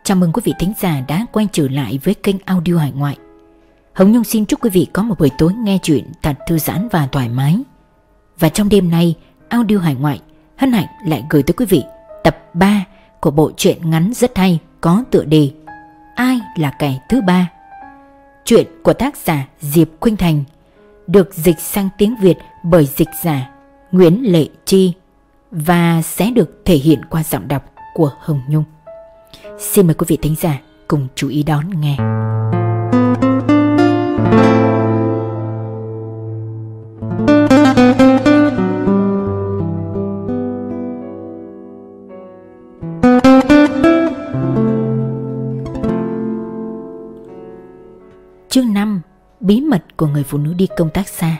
Chào mừng quý vị thính giả đã quay trở lại với kênh audio Hải Ngoại. Hồng Nhung xin chúc quý vị có một buổi tối nghe chuyện thật thư giãn và thoải mái. Và trong đêm nay, audio Hải Ngoại hân hạnh lại gửi tới quý vị tập 3 của bộ truyện ngắn rất hay có tựa đề Ai là kẻ thứ ba. Chuyện của tác giả Diệp Khuynh Thành được dịch sang tiếng Việt bởi dịch giả Nguyễn Lệ Chi và sẽ được thể hiện qua giọng đọc của Hồng Nhung. Xin mời quý vị thính giả cùng chú ý đón nghe. Chương 5. Bí mật của người phụ nữ đi công tác xa.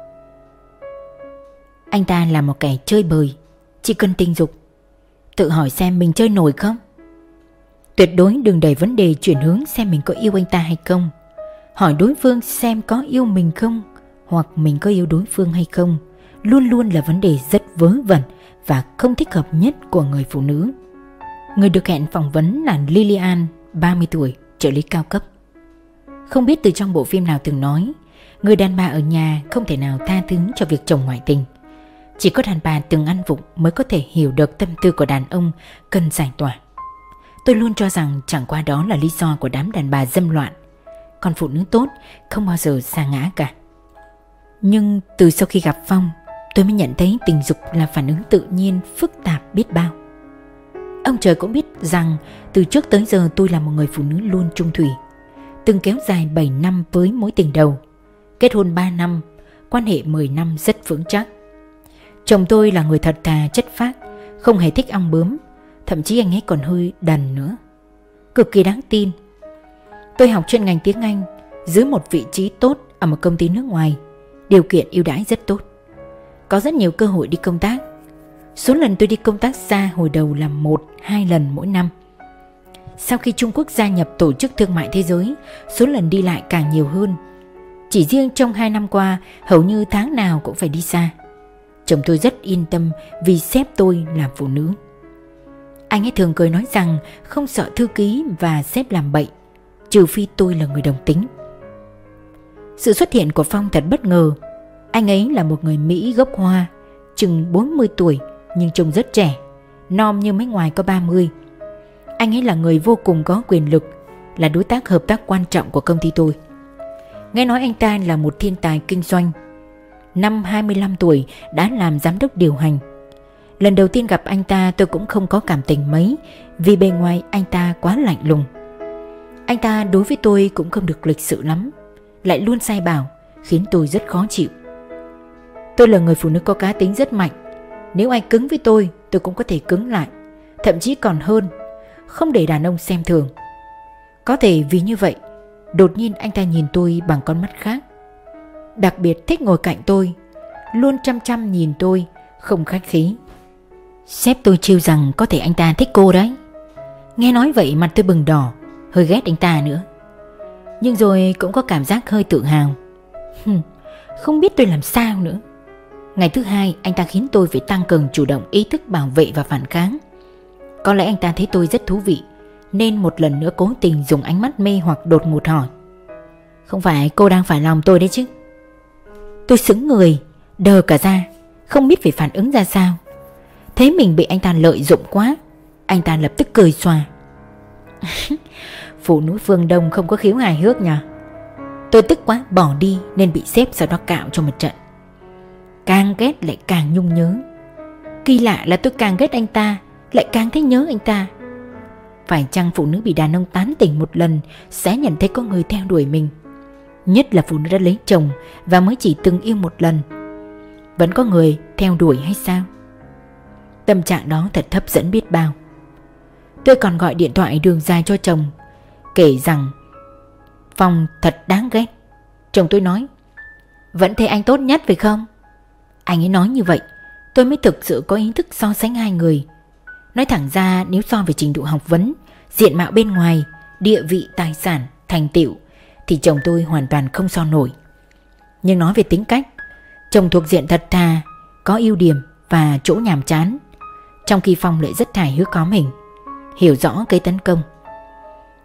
Anh ta là một kẻ chơi bời, chỉ cần tình dục. Tự hỏi xem mình chơi nổi không? Tuyệt đối đừng đẩy vấn đề chuyển hướng xem mình có yêu anh ta hay không. Hỏi đối phương xem có yêu mình không, hoặc mình có yêu đối phương hay không, luôn luôn là vấn đề rất vớ vẩn và không thích hợp nhất của người phụ nữ. Người được hẹn phỏng vấn là Lilian, 30 tuổi, trợ lý cao cấp. Không biết từ trong bộ phim nào từng nói, người đàn bà ở nhà không thể nào tha thứ cho việc chồng ngoại tình. Chỉ có đàn bà từng ăn vụng mới có thể hiểu được tâm tư của đàn ông cần giải tỏa. Tôi luôn cho rằng chẳng qua đó là lý do của đám đàn bà dâm loạn. Còn phụ nữ tốt không bao giờ sa ngã cả. Nhưng từ sau khi gặp Phong, tôi mới nhận thấy tình dục là phản ứng tự nhiên phức tạp biết bao. Ông trời cũng biết rằng từ trước tới giờ tôi là một người phụ nữ luôn trung thủy. Từng kéo dài 7 năm với mối tình đầu, kết hôn 3 năm, quan hệ 10 năm rất vững chắc. Chồng tôi là người thật thà chất phác, không hề thích ong bướm, thậm chí anh ấy còn hơi đần nữa. Cực kỳ đáng tin. Tôi học chuyên ngành tiếng Anh, giữ một vị trí tốt ở một công ty nước ngoài, điều kiện ưu đãi rất tốt. Có rất nhiều cơ hội đi công tác. Số lần tôi đi công tác xa hồi đầu là 1-2 lần mỗi năm. Sau khi Trung Quốc gia nhập Tổ chức Thương mại Thế giới, số lần đi lại càng nhiều hơn. Chỉ riêng trong 2 năm qua, hầu như tháng nào cũng phải đi xa. Chồng tôi rất yên tâm vì sếp tôi là phụ nữ. Anh ấy thường cười nói rằng không sợ thư ký và sếp làm bậy, trừ phi tôi là người đồng tính. Sự xuất hiện của Phong thật bất ngờ. Anh ấy là một người Mỹ gốc Hoa, chừng 40 tuổi nhưng trông rất trẻ, non như mấy ngoài có 30. Anh ấy là người vô cùng có quyền lực, là đối tác hợp tác quan trọng của công ty tôi. Nghe nói anh ta là một thiên tài kinh doanh. Năm 25 tuổi đã làm giám đốc điều hành. Lần đầu tiên gặp anh ta tôi cũng không có cảm tình mấy, vì bề ngoài anh ta quá lạnh lùng. Anh ta đối với tôi cũng không được lịch sự lắm, lại luôn sai bảo, khiến tôi rất khó chịu. Tôi là người phụ nữ có cá tính rất mạnh. Nếu ai cứng với tôi cũng có thể cứng lại, thậm chí còn hơn, không để đàn ông xem thường. Có thể vì như vậy, đột nhiên anh ta nhìn tôi bằng con mắt khác. Đặc biệt thích ngồi cạnh tôi, luôn chăm chăm nhìn tôi, không khách khí. Sếp tôi trêu rằng có thể anh ta thích cô đấy. Nghe nói vậy mặt tôi bừng đỏ, hơi ghét anh ta nữa. Nhưng rồi cũng có cảm giác hơi tự hào. Không biết tôi làm sao nữa. Ngày thứ hai anh ta khiến tôi phải tăng cường chủ động ý thức bảo vệ và phản kháng. Có lẽ anh ta thấy tôi rất thú vị, nên một lần nữa cố tình dùng ánh mắt mê hoặc đột ngột hỏi: "Không phải cô đang phải lòng tôi đấy chứ?" Tôi sững người, đờ cả ra, không biết phải phản ứng ra sao. Thấy mình bị anh ta lợi dụng quá, anh ta lập tức cười xòa. Phụ nữ phương Đông không có khiếu hài hước nhỉ? Tôi tức quá bỏ đi nên bị sếp sau đó cạo cho một trận. Càng ghét lại càng nhung nhớ. Kỳ lạ là tôi càng ghét anh ta lại càng thấy nhớ anh ta. Phải chăng phụ nữ bị đàn ông tán tỉnh một lần sẽ nhận thấy có người theo đuổi mình? Nhất là phụ nữ đã lấy chồng và mới chỉ từng yêu một lần, vẫn có người theo đuổi hay sao? Tâm trạng đó thật hấp dẫn biết bao. Tôi còn gọi điện thoại đường dài cho chồng, kể rằng Phong thật đáng ghét. Chồng tôi nói: "Vẫn thấy anh tốt nhất phải không?" Anh ấy nói như vậy, tôi mới thực sự có ý thức so sánh hai người. Nói thẳng ra, nếu so về trình độ học vấn, diện mạo bên ngoài, địa vị, tài sản, thành tựu thì chồng tôi hoàn toàn không so nổi. Nhưng nói về tính cách, chồng thuộc diện thật thà, có ưu điểm và chỗ nhàm chán, trong khi Phong lại rất hài hước có mình, hiểu rõ cây tấn công.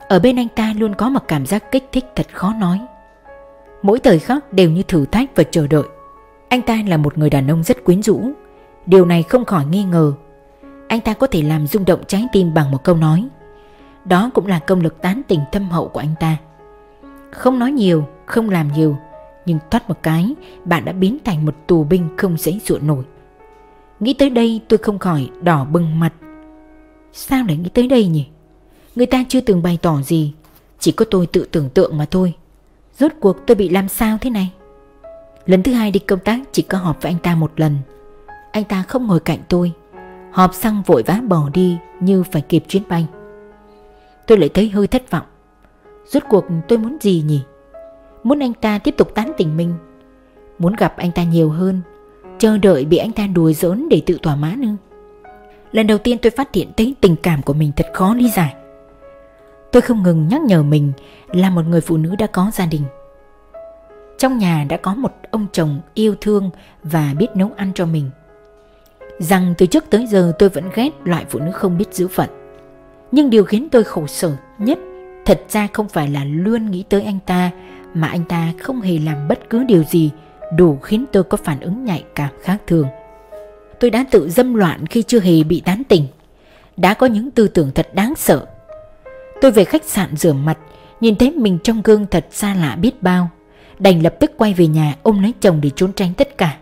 Ở bên anh ta luôn có một cảm giác kích thích thật khó nói. Mỗi thời khắc đều như thử thách và chờ đợi. Anh ta là một người đàn ông rất quyến rũ. Điều này không khỏi nghi ngờ. Anh ta có thể làm rung động trái tim bằng một câu nói. Đó cũng là công lực tán tình thâm hậu của anh ta. Không nói nhiều, không làm nhiều, nhưng thoát một cái, bạn đã biến thành một tù binh không giãy giụa nổi. Nghĩ tới đây tôi không khỏi đỏ bừng mặt. Sao lại nghĩ tới đây nhỉ? Người ta chưa từng bày tỏ gì, chỉ có tôi tự tưởng tượng mà thôi. Rốt cuộc tôi bị làm sao thế này? Lần thứ 2 đi công tác chỉ có họp với anh ta một lần. Anh ta không ngồi cạnh tôi. Họp xong vội vã bỏ đi như phải kịp chuyến bay. Tôi lại thấy hơi thất vọng. Rốt cuộc tôi muốn gì nhỉ? Muốn anh ta tiếp tục tán tỉnh mình, muốn gặp anh ta nhiều hơn, chờ đợi bị anh ta đùa giỡn để tự thỏa mãn ư? Lần đầu tiên tôi phát hiện thấy tình cảm của mình thật khó lý giải. Tôi không ngừng nhắc nhở mình là một người phụ nữ đã có gia đình. Trong nhà đã có một ông chồng yêu thương và biết nấu ăn cho mình. Rằng từ trước tới giờ tôi vẫn ghét loại phụ nữ không biết giữ phận. Nhưng điều khiến tôi khổ sở nhất thật ra không phải là luôn nghĩ tới anh ta, mà anh ta không hề làm bất cứ điều gì đủ khiến tôi có phản ứng nhạy cảm khác thường. Tôi đã tự dâm loạn khi chưa hề bị tán tỉnh, đã có những tư tưởng thật đáng sợ. Tôi về khách sạn rửa mặt, nhìn thấy mình trong gương thật xa lạ biết bao, đành lập tức quay về nhà ôm lấy chồng để trốn tránh tất cả.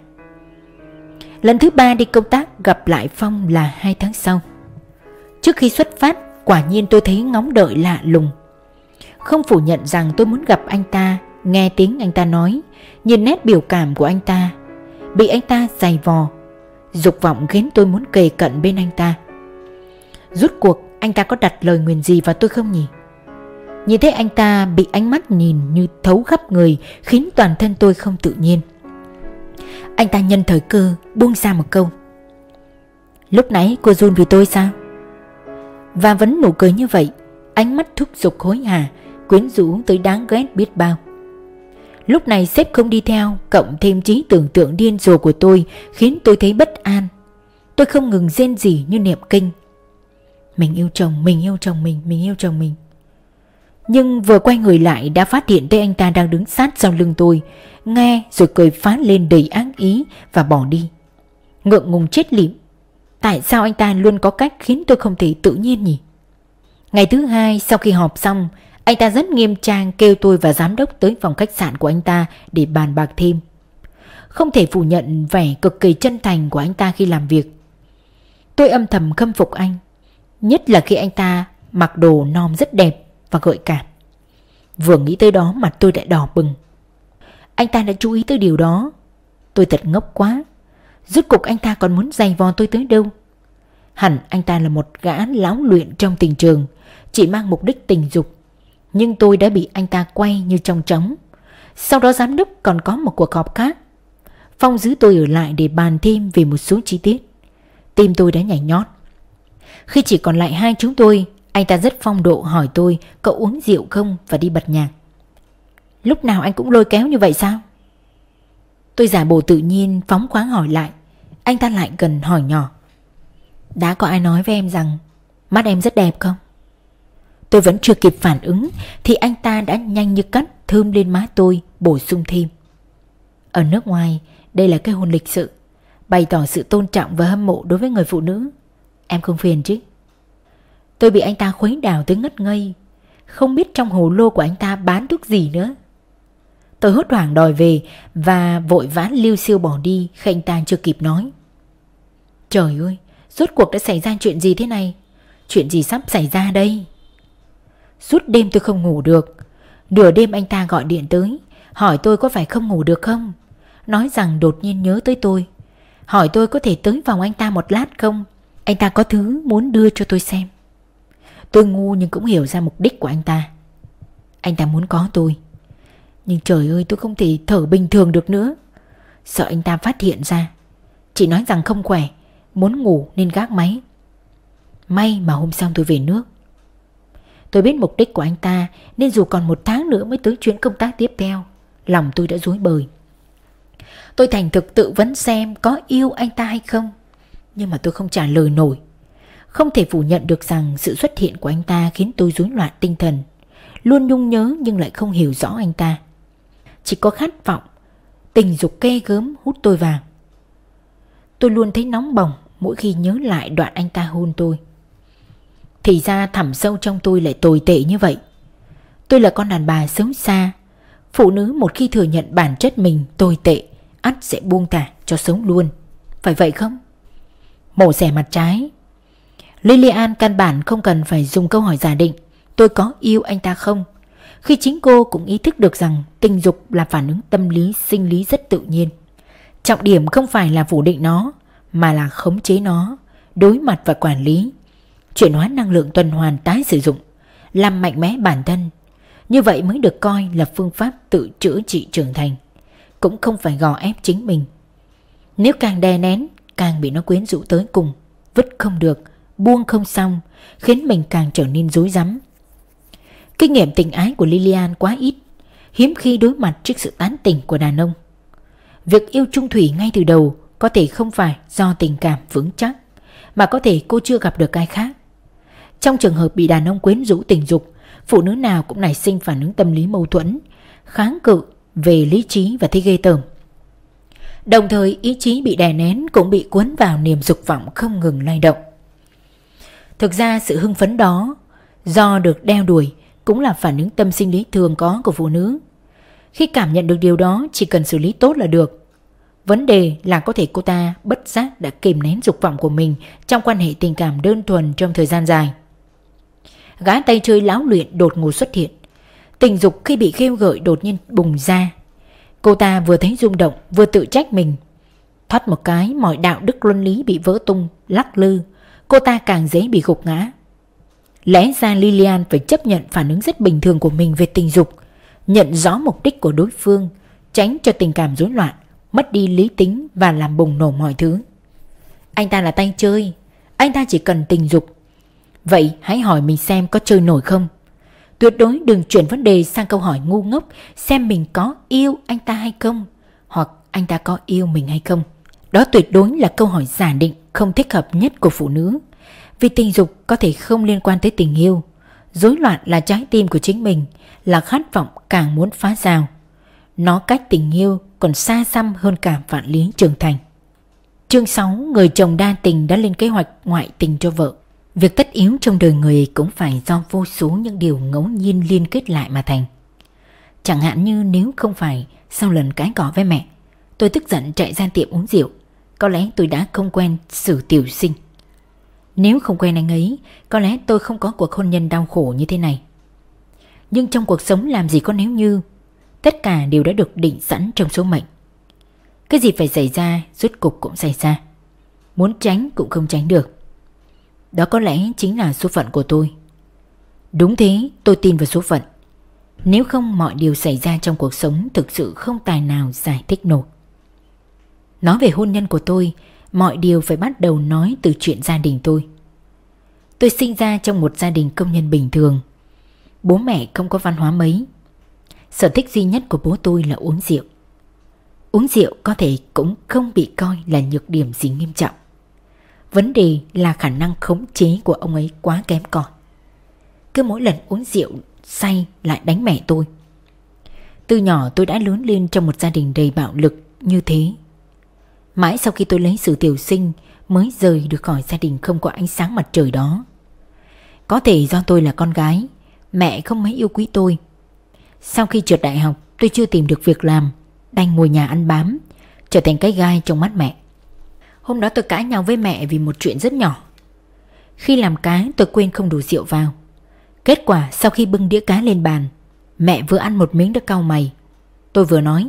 Lần thứ 3 đi công tác gặp lại Phong là 2 tháng sau. Trước khi xuất phát, quả nhiên tôi thấy ngóng đợi lạ lùng. Không phủ nhận rằng tôi muốn gặp anh ta, nghe tiếng anh ta nói, nhìn nét biểu cảm của anh ta, bị anh ta giày vò. Dục vọng khiến tôi muốn kề cận bên anh ta. Rốt cuộc anh ta có đặt lời nguyền gì vào tôi không nhỉ? Nhìn thấy anh ta bị ánh mắt nhìn như thấu khắp người, khiến toàn thân tôi không tự nhiên. Anh ta nhân thời cơ buông ra một câu: "Lúc nãy cô run vì tôi sao?" Và vẫn nụ cười như vậy, ánh mắt thúc giục hối hả, quyến rũ tới đáng ghét biết bao. Lúc này sếp không đi theo, cộng thêm trí tưởng tượng điên rồ của tôi khiến tôi thấy bất an. Tôi không ngừng rên rỉ như niệm kinh: "Mình yêu chồng, mình yêu chồng mình, mình yêu chồng mình." Nhưng vừa quay người lại đã phát hiện thấy anh ta đang đứng sát sau lưng tôi, nghe rồi cười phá lên đầy ác ý và bỏ đi. Ngượng ngùng chết lịm. Tại sao anh ta luôn có cách khiến tôi không thể tự nhiên nhỉ? Ngày thứ 2 sau khi họp xong, anh ta rất nghiêm trang kêu tôi và giám đốc tới phòng khách sạn của anh ta để bàn bạc thêm. Không thể phủ nhận vẻ cực kỳ chân thành của anh ta khi làm việc. Tôi âm thầm khâm phục anh, nhất là khi anh ta mặc đồ nom rất đẹp và gợi cảm. Vừa nghĩ tới đó mặt tôi đã đỏ bừng. Anh ta đã chú ý tới điều đó. Tôi thật ngốc quá. Rốt cuộc anh ta còn muốn giày vò tôi tới đâu? Hẳn anh ta là một gã lão luyện trong tình trường, chỉ mang mục đích tình dục. Nhưng tôi đã bị anh ta quay như trong trống. Sau đó giám đốc còn có một cuộc họp khác. Phong giữ tôi ở lại để bàn thêm về một số chi tiết. Tim tôi đã nhảy nhót. Khi chỉ còn lại hai chúng tôi, anh ta rất phong độ hỏi tôi cậu uống rượu không và đi bật nhạc. Lúc nào anh cũng lôi kéo như vậy sao? Tôi giả bộ tự nhiên phóng khoáng hỏi lại. Anh ta lại gần hỏi nhỏ: đã có ai nói với em rằng mắt em rất đẹp không? Tôi vẫn chưa kịp phản ứng thì anh ta đã nhanh như cắt thơm lên má tôi, bổ sung thêm: ở nước ngoài đây là cái hôn lịch sự, bày tỏ sự tôn trọng và hâm mộ đối với người phụ nữ. Em không phiền chứ? Tôi bị anh ta khuấy đảo tới ngất ngây, không biết trong hồ lô của anh ta bán thuốc gì nữa. Tôi hốt hoảng đòi về và vội vã liêu xiêu bỏ đi khi anh ta chưa kịp nói. Trời ơi, rốt cuộc đã xảy ra chuyện gì thế này? Chuyện gì sắp xảy ra đây? Suốt đêm tôi không ngủ được. Nửa đêm anh ta gọi điện tới, hỏi tôi có phải không ngủ được không. Nói rằng đột nhiên nhớ tới tôi, hỏi tôi có thể tới phòng anh ta một lát không. Anh ta có thứ muốn đưa cho tôi xem. Tôi ngu nhưng cũng hiểu ra mục đích của anh ta. Anh ta muốn có tôi. Nhưng trời ơi, tôi không thể thở bình thường được nữa. Sợ anh ta phát hiện ra. Chị nói rằng không khỏe, muốn ngủ nên gác máy. May mà hôm sau tôi về nước. Tôi biết mục đích của anh ta, nên dù còn 1 tháng nữa mới tới chuyến công tác tiếp theo, lòng tôi đã rối bời. Tôi thành thực tự vấn xem có yêu anh ta hay không, nhưng mà tôi không trả lời nổi. Không thể phủ nhận được rằng sự xuất hiện của anh ta khiến tôi rối loạn tinh thần. luôn nhung nhớ nhưng lại không hiểu rõ anh ta. Chỉ có khát vọng tình dục ghê gớm hút tôi vào. Tôi luôn thấy nóng bỏng mỗi khi nhớ lại đoạn anh ta hôn tôi. Thì ra thẳm sâu trong tôi lại tồi tệ như vậy. Tôi là con đàn bà xấu xa. Phụ nữ một khi thừa nhận bản chất mình tồi tệ, ắt sẽ buông thả cho sống luôn. Phải vậy không? Mổ xẻ mặt trái. Lilian căn bản không cần phải dùng câu hỏi giả định tôi có yêu anh ta không, khi chính cô cũng ý thức được rằng tình dục là phản ứng tâm lý sinh lý rất tự nhiên. Trọng điểm không phải là phủ định nó, mà là khống chế nó, đối mặt và quản lý, chuyển hóa năng lượng tuần hoàn tái sử dụng, làm mạnh mẽ bản thân. Như vậy mới được coi là phương pháp tự chữa trị trưởng thành, cũng không phải gò ép chính mình. Nếu càng đè nén, càng bị nó quyến rũ tới cùng, vứt không được, buông không xong, khiến mình càng trở nên rối rắm. Kinh nghiệm tình ái của Lilian quá ít, hiếm khi đối mặt trước sự tán tỉnh của đàn ông. Việc yêu chung thủy ngay từ đầu có thể không phải do tình cảm vững chắc, mà có thể cô chưa gặp được ai khác. Trong trường hợp bị đàn ông quyến rũ tình dục, phụ nữ nào cũng nảy sinh phản ứng tâm lý mâu thuẫn, kháng cự về lý trí và thấy ghê tởm. Đồng thời ý chí bị đè nén cũng bị cuốn vào niềm dục vọng không ngừng lay động. Thực ra sự hưng phấn đó do được đeo đuổi cũng là phản ứng tâm sinh lý thường có của phụ nữ. Khi cảm nhận được điều đó chỉ cần xử lý tốt là được. Vấn đề là có thể cô ta bất giác đã kìm nén dục vọng của mình trong quan hệ tình cảm đơn thuần trong thời gian dài. Gã tay chơi lão luyện đột ngột xuất hiện. Tình dục khi bị khêu gợi đột nhiên bùng ra. Cô ta vừa thấy rung động vừa tự trách mình. Thoát một cái mọi đạo đức luân lý bị vỡ tung, lắc lư. Cô ta càng dễ bị gục ngã. Lẽ ra Lilian phải chấp nhận phản ứng rất bình thường của mình về tình dục, nhận rõ mục đích của đối phương, tránh cho tình cảm rối loạn, mất đi lý tính và làm bùng nổ mọi thứ. Anh ta là tay chơi, anh ta chỉ cần tình dục. Vậy hãy hỏi mình xem có chơi nổi không. Tuyệt đối đừng chuyển vấn đề sang câu hỏi ngu ngốc xem mình có yêu anh ta hay không, hoặc anh ta có yêu mình hay không. Đó tuyệt đối là câu hỏi giả định không thích hợp nhất của phụ nữ. Vì tình dục có thể không liên quan tới tình yêu. Rối loạn là trái tim của chính mình, là khát vọng càng muốn phá rào. Nó cách tình yêu còn xa xăm hơn cả vạn lý trưởng thành. Chương 6. Người chồng đa tình đã lên kế hoạch ngoại tình cho vợ. Việc tất yếu trong đời người cũng phải do vô số những điều ngẫu nhiên liên kết lại mà thành. Chẳng hạn như nếu không phải sau lần cãi cọ với mẹ, tôi tức giận chạy ra tiệm uống rượu, có lẽ tôi đã không quen Sử Tiểu Sinh. Nếu không quen anh ấy, có lẽ tôi không có cuộc hôn nhân đau khổ như thế này. Nhưng trong cuộc sống làm gì có nếu như. Tất cả đều đã được định sẵn trong số mệnh. Cái gì phải xảy ra, rốt cục cũng xảy ra. Muốn tránh cũng không tránh được. Đó có lẽ chính là số phận của tôi. Đúng thế, tôi tin vào số phận. Nếu không mọi điều xảy ra trong cuộc sống thực sự không tài nào giải thích nổi. Nói về hôn nhân của tôi, mọi điều phải bắt đầu nói từ chuyện gia đình tôi. Tôi sinh ra trong một gia đình công nhân bình thường. Bố mẹ không có văn hóa mấy. Sở thích duy nhất của bố tôi là uống rượu. Uống rượu có thể cũng không bị coi là nhược điểm gì nghiêm trọng. Vấn đề là khả năng khống chế của ông ấy quá kém cỏi. Cứ mỗi lần uống rượu say lại đánh mẹ tôi. Từ nhỏ tôi đã lớn lên trong một gia đình đầy bạo lực như thế. Mãi sau khi tôi lấy Sử Tiểu Sinh mới rời được khỏi gia đình không có ánh sáng mặt trời đó. Có thể do tôi là con gái, mẹ không mấy yêu quý tôi. Sau khi trượt đại học, tôi chưa tìm được việc làm, đành ngồi nhà ăn bám, trở thành cái gai trong mắt mẹ. Hôm đó tôi cãi nhau với mẹ vì một chuyện rất nhỏ. Khi làm cá tôi quên không đổ rượu vào. Kết quả sau khi bưng đĩa cá lên bàn, mẹ vừa ăn một miếng đã cau mày. Tôi vừa nói,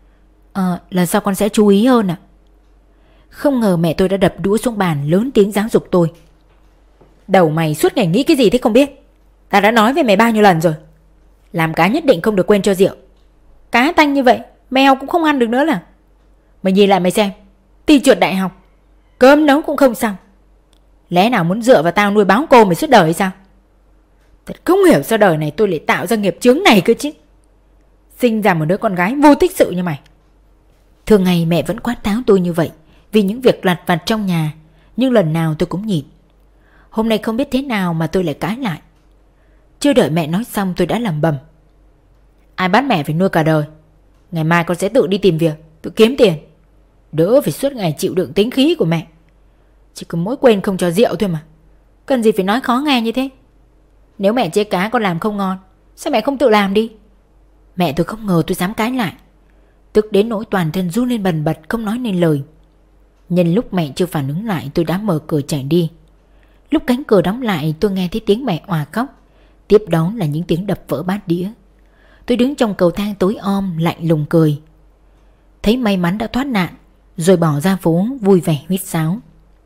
là sao con sẽ chú ý hơn ạ? Không ngờ mẹ tôi đã đập đũa xuống bàn, lớn tiếng giáo dục tôi. Đầu mày suốt ngày nghĩ cái gì thế không biết. Ta đã nói với mày bao nhiêu lần rồi. Làm cá nhất định không được quên cho rượu. Cá tanh như vậy mèo cũng không ăn được nữa là. Mày nhìn lại mày xem, thi trượt đại học, cơm nấu cũng không xong. Lẽ nào muốn dựa vào tao nuôi báo cô mày suốt đời hay sao? Thật không hiểu sao đời này tôi lại tạo ra nghiệp chướng này cơ chứ. Sinh ra một đứa con gái vô tích sự như mày. Thường ngày mẹ vẫn quát tháo tôi như vậy vì những việc lặt vặt trong nhà, nhưng lần nào tôi cũng nhịn. Hôm nay không biết thế nào mà tôi lại cãi lại. Chưa đợi mẹ nói xong tôi đã lẩm bẩm: ai bắt mẹ phải nuôi cả đời. Ngày mai con sẽ tự đi tìm việc, tự kiếm tiền, đỡ phải suốt ngày chịu đựng tính khí của mẹ. Chỉ có mỗi quên không cho rượu thôi mà, cần gì phải nói khó nghe như thế. Nếu mẹ chế cá con làm không ngon, sao mẹ không tự làm đi? Mẹ tôi không ngờ tôi dám cãi lại, tức đến nỗi toàn thân run lên bần bật, không nói nên lời. Nhân lúc mẹ chưa phản ứng lại, tôi đã mở cửa chạy đi. Lúc cánh cửa đóng lại, tôi nghe thấy tiếng mẹ òa khóc, tiếp đó là những tiếng đập vỡ bát đĩa. Tôi đứng trong cầu thang tối om, lạnh lùng cười. Thấy may mắn đã thoát nạn, rồi bỏ ra phố vui vẻ huýt sáo.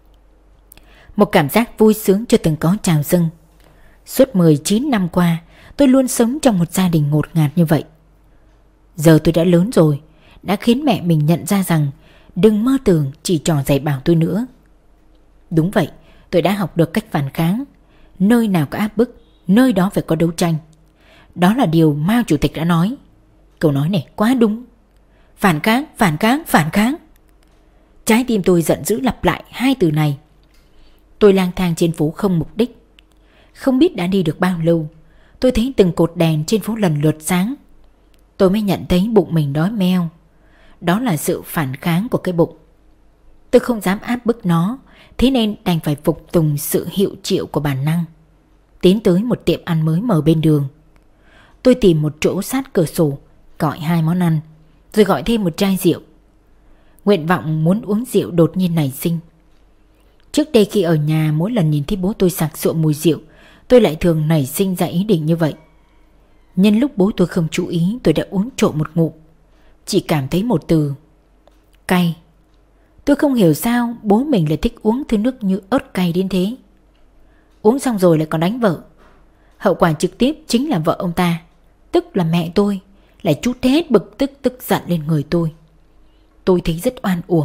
Một cảm giác vui sướng chưa từng có trào dâng. Suốt 19 năm qua, tôi luôn sống trong một gia đình ngột ngạt như vậy. Giờ tôi đã lớn rồi, đã khiến mẹ mình nhận ra rằng đừng mơ tưởng chỉ trò dạy bảo tôi nữa. Đúng vậy, tôi đã học được cách phản kháng. Nơi nào có áp bức, nơi đó phải có đấu tranh. Đó là điều Mao Chủ tịch đã nói. Câu nói này quá đúng. Phản kháng, phản kháng, phản kháng. Trái tim tôi giận dữ lặp lại hai từ này. Tôi lang thang trên phố không mục đích. Không biết đã đi được bao lâu, tôi thấy từng cột đèn trên phố lần lượt sáng. Tôi mới nhận thấy bụng mình đói meo. Đó là sự phản kháng của cái bụng. Tôi không dám áp bức nó, thế nên đành phải phục tùng sự hiệu triệu của bản năng. Tiến tới một tiệm ăn mới mở bên đường. Tôi tìm một chỗ sát cửa sổ, gọi 2 món ăn, rồi gọi thêm một chai rượu. Nguyện vọng muốn uống rượu đột nhiên nảy sinh. Trước đây khi ở nhà, mỗi lần nhìn thấy bố tôi sặc sụa mùi rượu, tôi lại thường nảy sinh ra ý định như vậy. Nhân lúc bố tôi không chú ý, tôi đã uống trộm một ngụm. Chỉ cảm thấy một từ: cay. Tôi không hiểu sao bố mình lại thích uống thứ nước như ớt cay đến thế. Uống xong rồi lại còn đánh vợ. Hậu quả trực tiếp chính là vợ ông ta, tức là mẹ tôi, lại trút hết bực tức tức giận lên người tôi. Tôi thấy rất oan uổng.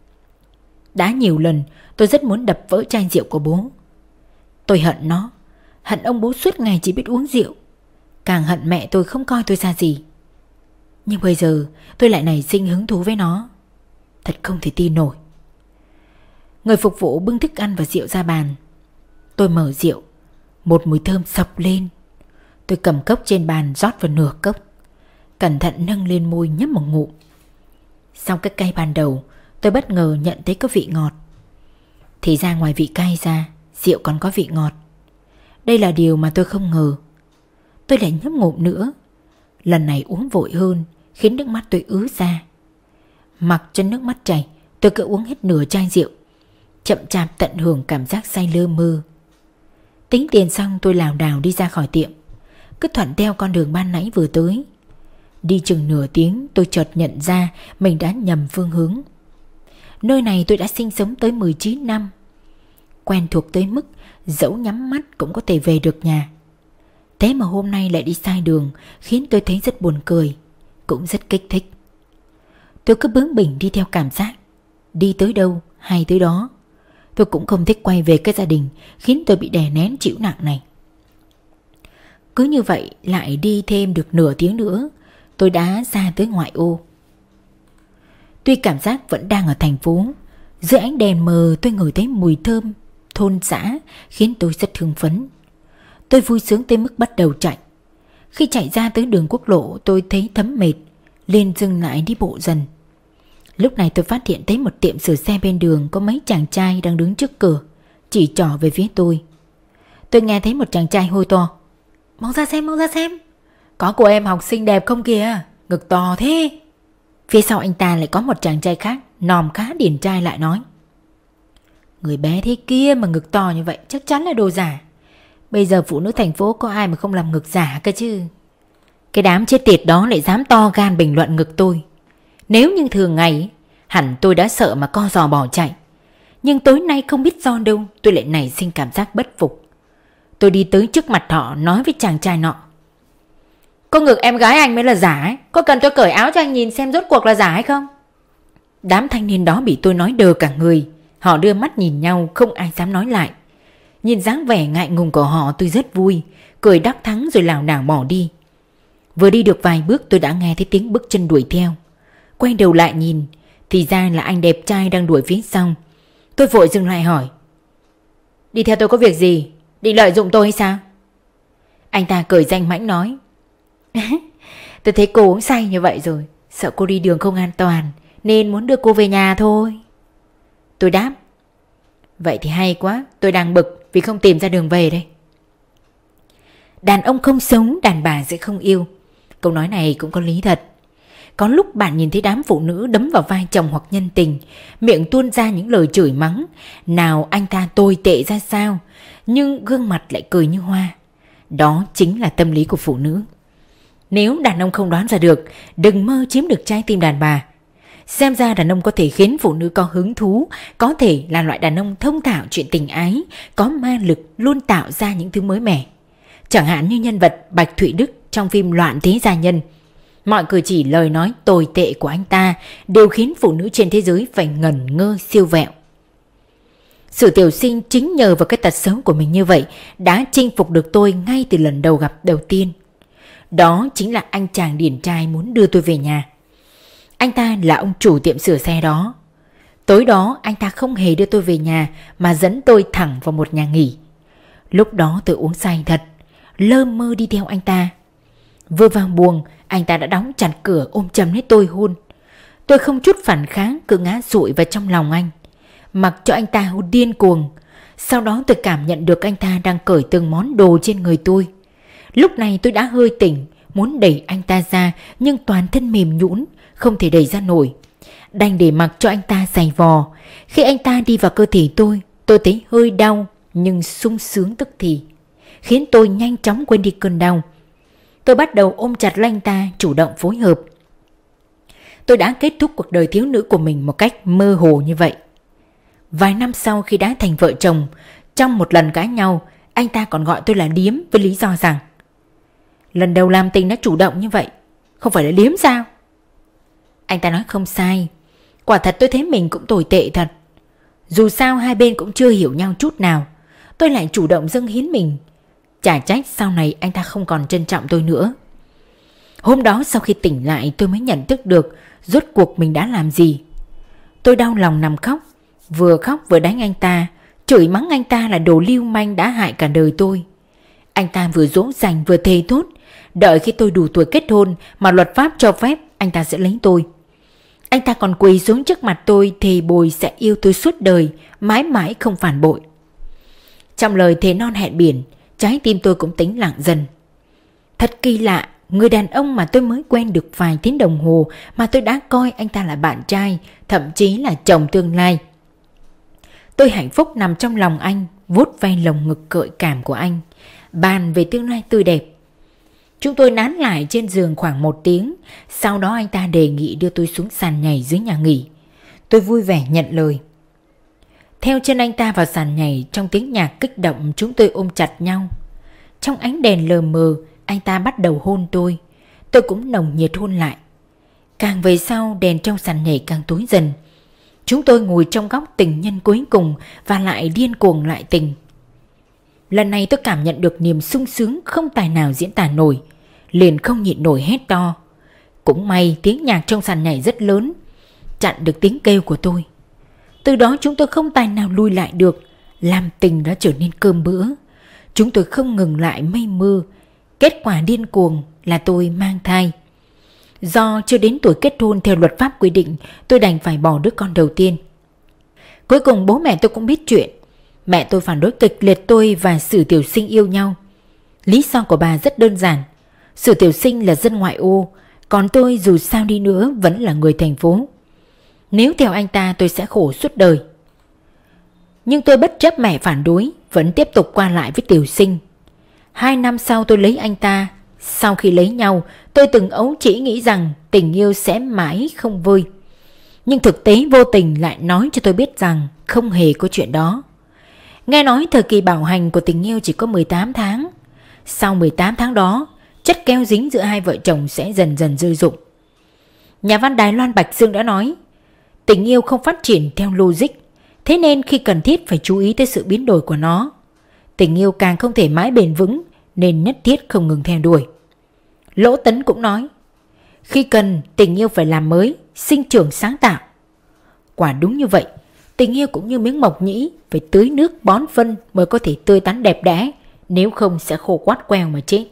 Đã nhiều lần tôi rất muốn đập vỡ chai rượu của bố. Tôi hận nó, hận ông bố suốt ngày chỉ biết uống rượu, càng hận mẹ tôi không coi tôi ra gì. Nhưng bây giờ tôi lại nảy sinh hứng thú với nó. Thật không thể tin nổi. Người phục vụ bưng thức ăn và rượu ra bàn. Tôi mở rượu, một mùi thơm sộc lên. Tôi cầm cốc trên bàn rót vào nửa cốc, cẩn thận nâng lên môi nhấp một ngụm. Sau cái cay ban đầu, tôi bất ngờ nhận thấy có vị ngọt. Thì ra ngoài vị cay ra, rượu còn có vị ngọt. Đây là điều mà tôi không ngờ. Tôi lại nhấp ngụm nữa. Lần này uống vội hơn, khiến nước mắt tôi ứa ra. Mặc cho nước mắt chảy, tôi cứ uống hết nửa chai rượu, chậm chạp tận hưởng cảm giác say lơ mơ. Tính tiền xong, tôi lảo đảo đi ra khỏi tiệm, cứ thuận theo con đường ban nãy vừa tới. Đi chừng nửa tiếng, tôi chợt nhận ra mình đã nhầm phương hướng. Nơi này tôi đã sinh sống tới 19 năm, quen thuộc tới mức dẫu nhắm mắt cũng có thể về được nhà. Thế mà hôm nay lại đi sai đường, khiến tôi thấy rất buồn cười, cũng rất kích thích. Tôi cứ bướng bỉnh đi theo cảm giác, đi tới đâu hay tới đó. Tôi cũng không thích quay về cái gia đình khiến tôi bị đè nén chịu nặng này. Cứ như vậy lại đi thêm được nửa tiếng nữa, tôi đã ra tới ngoại ô. Tuy cảm giác vẫn đang ở thành phố, dưới ánh đèn mờ tôi ngửi thấy mùi thơm thôn xã khiến tôi rất hưng phấn. Tôi vui sướng tới mức bắt đầu chạy. Khi chạy ra tới đường quốc lộ, tôi thấy thấm mệt, liền dừng lại đi bộ dần. Lúc này tôi phát hiện thấy một tiệm sửa xe bên đường có mấy chàng trai đang đứng trước cửa, chỉ trỏ về phía tôi. Tôi nghe thấy một chàng trai hô to: mau ra xem, mau ra xem, có cô em học sinh đẹp không kìa, ngực to thế. Phía sau anh ta lại có một chàng trai khác, nòm khá điển trai lại nói: người bé thế kia mà ngực to như vậy chắc chắn là đồ giả. Bây giờ phụ nữ thành phố có ai mà không làm ngực giả cơ chứ. Cái đám chết tiệt đó lại dám to gan bình luận ngực tôi. Nếu như thường ngày hẳn tôi đã sợ mà co giò bỏ chạy, nhưng tối nay không biết do đâu tôi lại nảy sinh cảm giác bất phục. Tôi đi tới trước mặt họ nói với chàng trai nọ: có ngực em gái anh mới là giả ấy. Có cần tôi cởi áo cho anh nhìn xem rốt cuộc là giả hay không? Đám thanh niên đó bị tôi nói đờ cả người. Họ đưa mắt nhìn nhau, không ai dám nói lại. Nhìn dáng vẻ ngại ngùng của họ, tôi rất vui, cười đắc thắng rồi lảo đảo bỏ đi. Vừa đi được vài bước tôi đã nghe thấy tiếng bước chân đuổi theo. Quay đầu lại nhìn, thì ra là anh đẹp trai đang đuổi phía sau. Tôi vội dừng lại hỏi: đi theo tôi có việc gì? Định lợi dụng tôi hay sao? Anh ta cười danh mãnh nói: Tôi thấy cô uống say như vậy rồi, sợ cô đi đường không an toàn nên muốn đưa cô về nhà thôi. Tôi đáp: Vậy thì hay quá, tôi đang bực vì không tìm ra đường về đây. Đàn ông không sống, đàn bà sẽ không yêu. Câu nói này cũng có lý thật. Có lúc bạn nhìn thấy đám phụ nữ đấm vào vai chồng hoặc nhân tình, miệng tuôn ra những lời chửi mắng, nào anh ta tồi tệ ra sao, nhưng gương mặt lại cười như hoa. Đó chính là tâm lý của phụ nữ. Nếu đàn ông không đoán ra được, đừng mơ chiếm được trái tim đàn bà. Xem ra đàn ông có thể khiến phụ nữ có hứng thú, có thể là loại đàn ông thông thạo chuyện tình ái, có ma lực, luôn tạo ra những thứ mới mẻ. Chẳng hạn như nhân vật Bạch Thụy Đức trong phim Loạn Thế Gia Nhân. Mọi cử chỉ lời nói tồi tệ của anh ta đều khiến phụ nữ trên thế giới phải ngẩn ngơ siêu vẹo. Sử Tiểu Sinh chính nhờ vào cái tật xấu của mình như vậy đã chinh phục được tôi ngay từ lần đầu gặp đầu tiên. Đó chính là anh chàng điển trai muốn đưa tôi về nhà. Anh ta là ông chủ tiệm sửa xe đó. Tối đó anh ta không hề đưa tôi về nhà mà dẫn tôi thẳng vào một nhà nghỉ. Lúc đó tôi uống say thật, lơ mơ đi theo anh ta. Vừa vào buồng, anh ta đã đóng chặt cửa ôm chầm lấy tôi hôn. Tôi không chút phản kháng, cứ ngã dụi vào trong lòng anh, mặc cho anh ta hôn điên cuồng. Sau đó tôi cảm nhận được anh ta đang cởi từng món đồ trên người tôi. Lúc này tôi đã hơi tỉnh, muốn đẩy anh ta ra nhưng toàn thân mềm nhũn, không thể đẩy ra nổi. Đành để mặc cho anh ta giày vò. Khi anh ta đi vào cơ thể tôi thấy hơi đau nhưng sung sướng tức thì, khiến tôi nhanh chóng quên đi cơn đau. Tôi bắt đầu ôm chặt lấy anh ta, chủ động phối hợp. Tôi đã kết thúc cuộc đời thiếu nữ của mình một cách mơ hồ như vậy. Vài năm sau khi đã thành vợ chồng, trong một lần cãi nhau, anh ta còn gọi tôi là điếm với lý do rằng: Lần đầu làm tình đã chủ động như vậy, không phải là điếm sao? Anh ta nói không sai. Quả thật tôi thấy mình cũng tồi tệ thật. Dù sao hai bên cũng chưa hiểu nhau chút nào, tôi lại chủ động dâng hiến mình. Chả trách sau này anh ta không còn trân trọng tôi nữa. Hôm đó sau khi tỉnh lại tôi mới nhận thức được rốt cuộc mình đã làm gì. Tôi đau lòng nằm khóc vừa đánh anh ta, chửi mắng anh ta là đồ lưu manh đã hại cả đời tôi. Anh ta vừa dỗ dành vừa thề thốt, đợi khi tôi đủ tuổi kết hôn mà luật pháp cho phép anh ta sẽ lấy tôi. Anh ta còn quỳ xuống trước mặt tôi thề bồi sẽ yêu tôi suốt đời, mãi mãi không phản bội. Trong lời thề non hẹn biển, trái tim tôi cũng tĩnh lặng dần. Thật kỳ lạ, người đàn ông mà tôi mới quen được vài tiếng đồng hồ mà tôi đã coi anh ta là bạn trai, thậm chí là chồng tương lai. Tôi hạnh phúc nằm trong lòng anh, vuốt ve lồng ngực gợi cảm của anh, bàn về tương lai tươi đẹp. Chúng tôi nán lại trên giường khoảng 1 tiếng, sau đó anh ta đề nghị đưa tôi xuống sàn nhảy dưới nhà nghỉ. Tôi vui vẻ nhận lời. Theo chân anh ta vào sàn nhảy, trong tiếng nhạc kích động chúng tôi ôm chặt nhau. Trong ánh đèn lờ mờ, anh ta bắt đầu hôn tôi cũng nồng nhiệt hôn lại. Càng về sau đèn trong sàn nhảy càng tối dần. Chúng tôi ngồi trong góc tình nhân cuối cùng và lại điên cuồng lại tình. Lần này tôi cảm nhận được niềm sung sướng không tài nào diễn tả nổi, liền không nhịn nổi hét to. Cũng may tiếng nhạc trong sàn nhảy rất lớn, chặn được tiếng kêu của tôi. Từ đó chúng tôi không tài nào lui lại được, làm tình đã trở nên cơm bữa. Chúng tôi không ngừng lại mây mưa. Kết quả điên cuồng là tôi mang thai. Do chưa đến tuổi kết hôn theo luật pháp quy định, tôi đành phải bỏ đứa con đầu tiên. Cuối cùng bố mẹ tôi cũng biết chuyện. Mẹ tôi phản đối kịch liệt tôi và Sử Tiểu Sinh yêu nhau. Lý do của bà rất đơn giản. Sử Tiểu Sinh là dân ngoại ô, còn tôi dù sao đi nữa vẫn là người thành phố. Nếu theo anh ta tôi sẽ khổ suốt đời. Nhưng tôi bất chấp mẹ phản đối, vẫn tiếp tục qua lại với Tiểu Sinh. 2 năm sau tôi lấy anh ta. Sau khi lấy nhau, tôi từng ấu trĩ nghĩ rằng tình yêu sẽ mãi không vơi. Nhưng thực tế vô tình lại nói cho tôi biết rằng không hề có chuyện đó. Nghe nói thời kỳ bảo hành của tình yêu chỉ có 18 tháng. Sau 18 tháng đó, chất keo dính giữa hai vợ chồng sẽ dần dần rơi rụng. Nhà văn Đài Loan Bạch Dương đã nói, tình yêu không phát triển theo logic, thế nên khi cần thiết phải chú ý tới sự biến đổi của nó. Tình yêu càng không thể mãi bền vững nên nhất thiết không ngừng theo đuổi. Lỗ Tấn cũng nói, khi cần tình yêu phải làm mới, sinh trưởng sáng tạo. Quả đúng như vậy, tình yêu cũng như miếng mộc nhĩ, phải tưới nước bón phân mới có thể tươi tắn đẹp đẽ, nếu không sẽ khô quắt queo mà chết.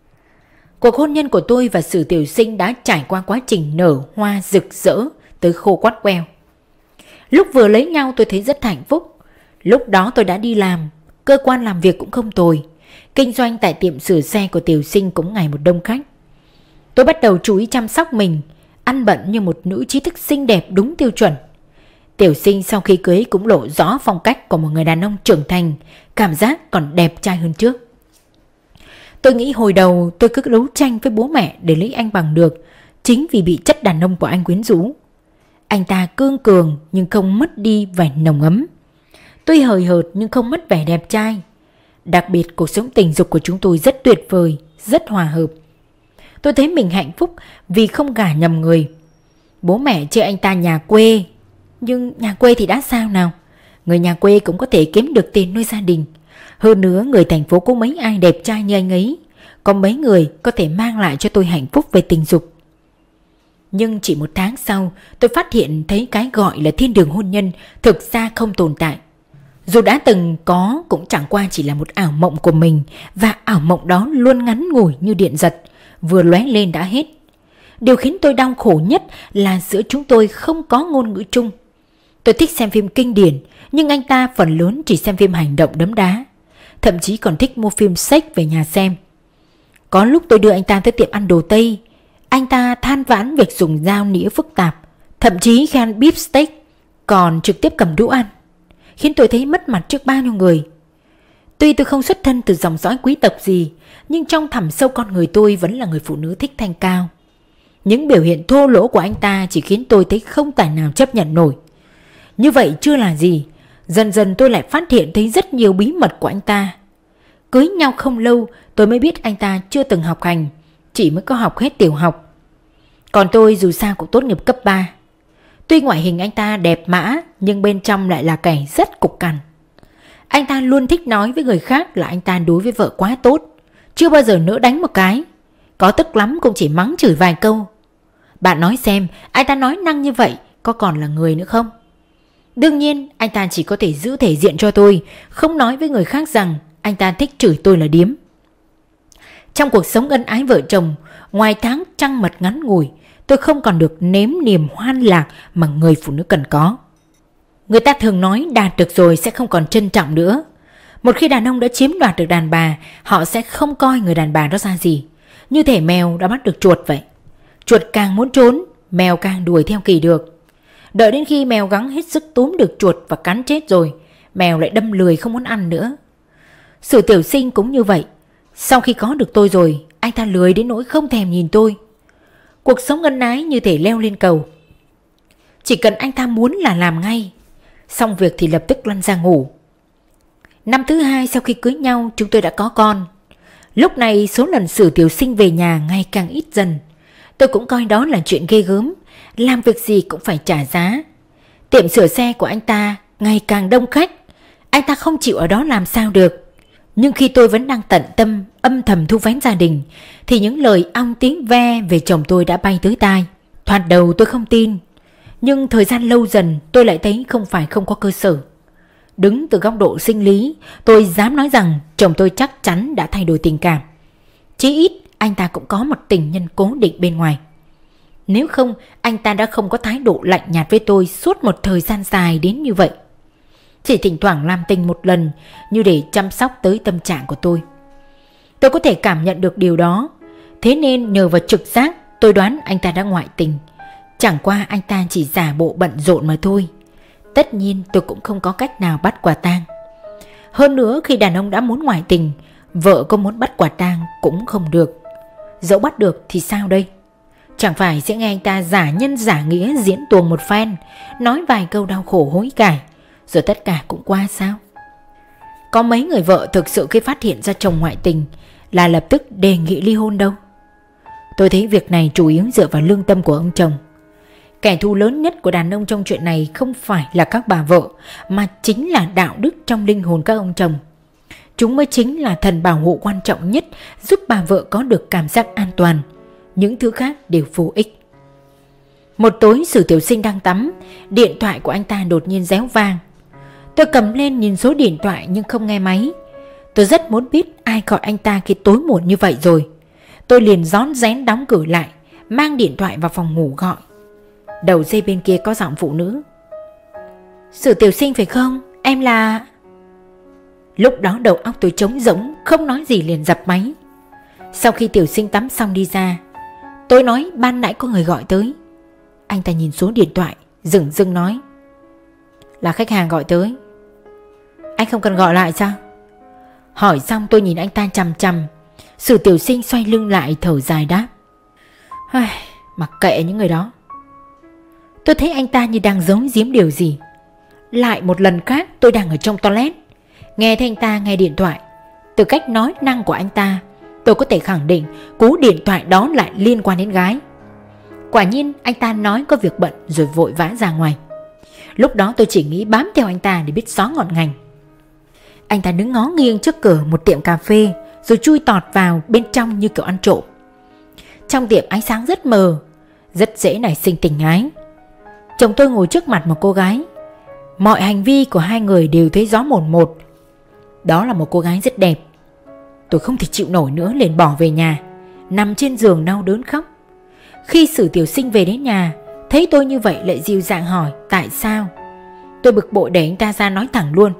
Cuộc hôn nhân của tôi và Sử Tiểu Sinh đã trải qua quá trình nở hoa rực rỡ tới khô quắt queo. Lúc vừa lấy nhau tôi thấy rất hạnh phúc. Lúc đó tôi đã đi làm, cơ quan làm việc cũng không tồi. Kinh doanh tại tiệm sửa xe của Tiểu Sinh cũng ngày một đông khách. Tôi bắt đầu chú ý chăm sóc mình, ăn bận như một nữ trí thức xinh đẹp đúng tiêu chuẩn. Tiểu Sinh sau khi cưới cũng lộ rõ phong cách của một người đàn ông trưởng thành, cảm giác còn đẹp trai hơn trước. Tôi nghĩ hồi đầu tôi cứ đấu tranh với bố mẹ để lấy anh bằng được, chính vì bị chất đàn ông của anh quyến rũ. Anh ta cương cường nhưng không mất đi vẻ nồng ấm. Tuy hời hợt nhưng không mất vẻ đẹp trai. Đặc biệt cuộc sống tình dục của chúng tôi rất tuyệt vời, rất hòa hợp. Tôi thấy mình hạnh phúc vì không gả nhầm người. Bố mẹ chê anh ta nhà quê, nhưng nhà quê thì đã sao nào? Người nhà quê cũng có thể kiếm được tiền nuôi gia đình. Hơn nữa người thành phố có mấy ai đẹp trai như anh ấy. Có mấy người có thể mang lại cho tôi hạnh phúc về tình dục. Nhưng chỉ 1 tháng sau, tôi phát hiện thấy cái gọi là thiên đường hôn nhân thực ra không tồn tại. Dù đã từng có cũng chẳng qua chỉ là một ảo mộng của mình, và ảo mộng đó luôn ngắn ngủi như điện giật, vừa lóe lên đã hết. Điều khiến tôi đau khổ nhất là giữa chúng tôi không có ngôn ngữ chung. Tôi thích xem phim kinh điển, nhưng anh ta phần lớn chỉ xem phim hành động đấm đá. Thậm chí còn thích mua phim sách về nhà xem. Có lúc tôi đưa anh ta tới tiệm ăn đồ Tây, anh ta than vãn việc dùng dao nĩa phức tạp, thậm chí khi ăn beef steak còn trực tiếp cầm đũa ăn, khiến tôi thấy mất mặt trước bao nhiêu người. Tuy tôi không xuất thân từ dòng dõi quý tộc gì, nhưng trong thẳm sâu con người tôi vẫn là người phụ nữ thích thanh cao. Những biểu hiện thô lỗ của anh ta chỉ khiến tôi thấy không tài nào chấp nhận nổi. Như vậy chưa là gì, dần dần tôi lại phát hiện thấy rất nhiều bí mật của anh ta. Cưới nhau không lâu tôi mới biết anh ta chưa từng học hành, chỉ mới có học hết tiểu học. Còn tôi dù sao cũng tốt nghiệp cấp 3. Tuy ngoại hình anh ta đẹp mã, nhưng bên trong lại là kẻ rất cục cằn. Anh ta luôn thích nói với người khác là anh ta đối với vợ quá tốt, chưa bao giờ nỡ đánh một cái. Có tức lắm cũng chỉ mắng chửi vài câu. Bạn nói xem, anh ta nói năng như vậy có còn là người nữa không? Đương nhiên anh ta chỉ có thể giữ thể diện cho tôi, không nói với người khác rằng anh ta thích chửi tôi là điếm. Trong cuộc sống ân ái vợ chồng, ngoài tháng trăng mật ngắn ngủi, tôi không còn được nếm niềm hoan lạc mà người phụ nữ cần có. Người ta thường nói đạt được rồi sẽ không còn trân trọng nữa. Một khi đàn ông đã chiếm đoạt được đàn bà, họ sẽ không coi người đàn bà đó ra gì. Như thể mèo đã bắt được chuột vậy. Chuột càng muốn trốn, mèo càng đuổi theo kỳ được. Đợi đến khi mèo gắng hết sức túm được chuột và cắn chết rồi, mèo lại đâm lười không muốn ăn nữa. Sử Tiểu Sinh cũng như vậy. Sau khi có được tôi rồi, anh ta lười đến nỗi không thèm nhìn tôi. Cuộc sống ân ái như thể leo lên cầu. Chỉ cần anh ta muốn là làm ngay, xong việc thì lập tức lăn ra ngủ. Năm thứ 2 sau khi cưới nhau, chúng tôi đã có con. Lúc này số lần Sử Tiểu Sinh về nhà ngày càng ít dần. Tôi cũng coi đó là chuyện ghê gớm, làm việc gì cũng phải trả giá. Tiệm sửa xe của anh ta ngày càng đông khách, anh ta không chịu ở đó làm sao được. Nhưng khi tôi vẫn đang tận tâm âm thầm thu vén gia đình, thì những lời ong tiếng ve về chồng tôi đã bay tới tai. Thoạt đầu tôi không tin, nhưng thời gian lâu dần tôi lại thấy không phải không có cơ sở. Đứng từ góc độ sinh lý, tôi dám nói rằng chồng tôi chắc chắn đã thay đổi tình cảm. Chí ít anh ta cũng có một tình nhân cố định bên ngoài. Nếu không, anh ta đã không có thái độ lạnh nhạt với tôi suốt một thời gian dài đến như vậy. Chỉ thỉnh thoảng làm tình một lần, như để chăm sóc tới tâm trạng của tôi. Tôi có thể cảm nhận được điều đó. Thế nên nhờ vào trực giác, tôi đoán anh ta đã ngoại tình. Chẳng qua anh ta chỉ giả bộ bận rộn mà thôi. Tất nhiên tôi cũng không có cách nào bắt quả tang. Hơn nữa khi đàn ông đã muốn ngoại tình, vợ có muốn bắt quả tang cũng không được. Dẫu bắt được thì sao đây? Chẳng phải sẽ nghe anh ta giả nhân giả nghĩa diễn tuồng một phen, nói vài câu đau khổ hối cải, rồi tất cả cũng qua sao? Có mấy người vợ thực sự khi phát hiện ra chồng ngoại tình là lập tức đề nghị ly hôn đâu. Tôi thấy việc này chủ yếu dựa vào lương tâm của ông chồng. Kẻ thù lớn nhất của đàn ông trong chuyện này không phải là các bà vợ, mà chính là đạo đức trong linh hồn các ông chồng. Chúng mới chính là thần bảo hộ quan trọng nhất, giúp bà vợ có được cảm giác an toàn. Những thứ khác đều vô ích. Một tối Sử Tiểu Sinh đang tắm, điện thoại của anh ta đột nhiên réo vang. Tôi cầm lên nhìn số điện thoại nhưng không nghe máy. Tôi rất muốn biết ai gọi anh ta khi tối muộn như vậy rồi. Tôi liền rón rén đóng cửa lại, mang điện thoại vào phòng ngủ gọi. Đầu dây bên kia có giọng phụ nữ. Sử Tiểu Sinh phải không? Em là... Lúc đó đầu óc tôi trống rỗng, không nói gì liền dập máy. Sau khi Tiểu Sinh tắm xong đi ra, tôi nói ban nãy có người gọi tới. Anh ta nhìn xuống điện thoại, dửng dưng nói. Là khách hàng gọi tới. Anh không cần gọi lại sao? Hỏi xong tôi nhìn anh ta chằm chằm. Sử Tiểu Sinh xoay lưng lại thở dài đáp. Mặc kệ những người đó. Tôi thấy anh ta như đang giấu giếm điều gì. Lại một lần khác tôi đang ở trong toilet, nghe thấy anh ta nghe điện thoại. Từ cách nói năng của anh ta, tôi có thể khẳng định cú điện thoại đó lại liên quan đến gái. Quả nhiên anh ta nói có việc bận rồi vội vã ra ngoài. Lúc đó tôi chỉ nghĩ bám theo anh ta để biết xó ngọn ngành. Anh ta đứng ngó nghiêng trước cửa một tiệm cà phê, rồi chui tọt vào bên trong như kiểu ăn trộm. Trong tiệm ánh sáng rất mờ, rất dễ nảy sinh tình ái. Chồng tôi ngồi trước mặt một cô gái. Mọi hành vi của hai người đều thấy rõ mồn một. Đó là một cô gái rất đẹp. Tôi không thể chịu nổi nữa liền bỏ về nhà, nằm trên giường đau đớn khóc. Khi Sử Tiểu Sinh về đến nhà, thấy tôi như vậy lại dịu dàng hỏi tại sao. Tôi bực bội đẩy anh ta ra nói thẳng luôn.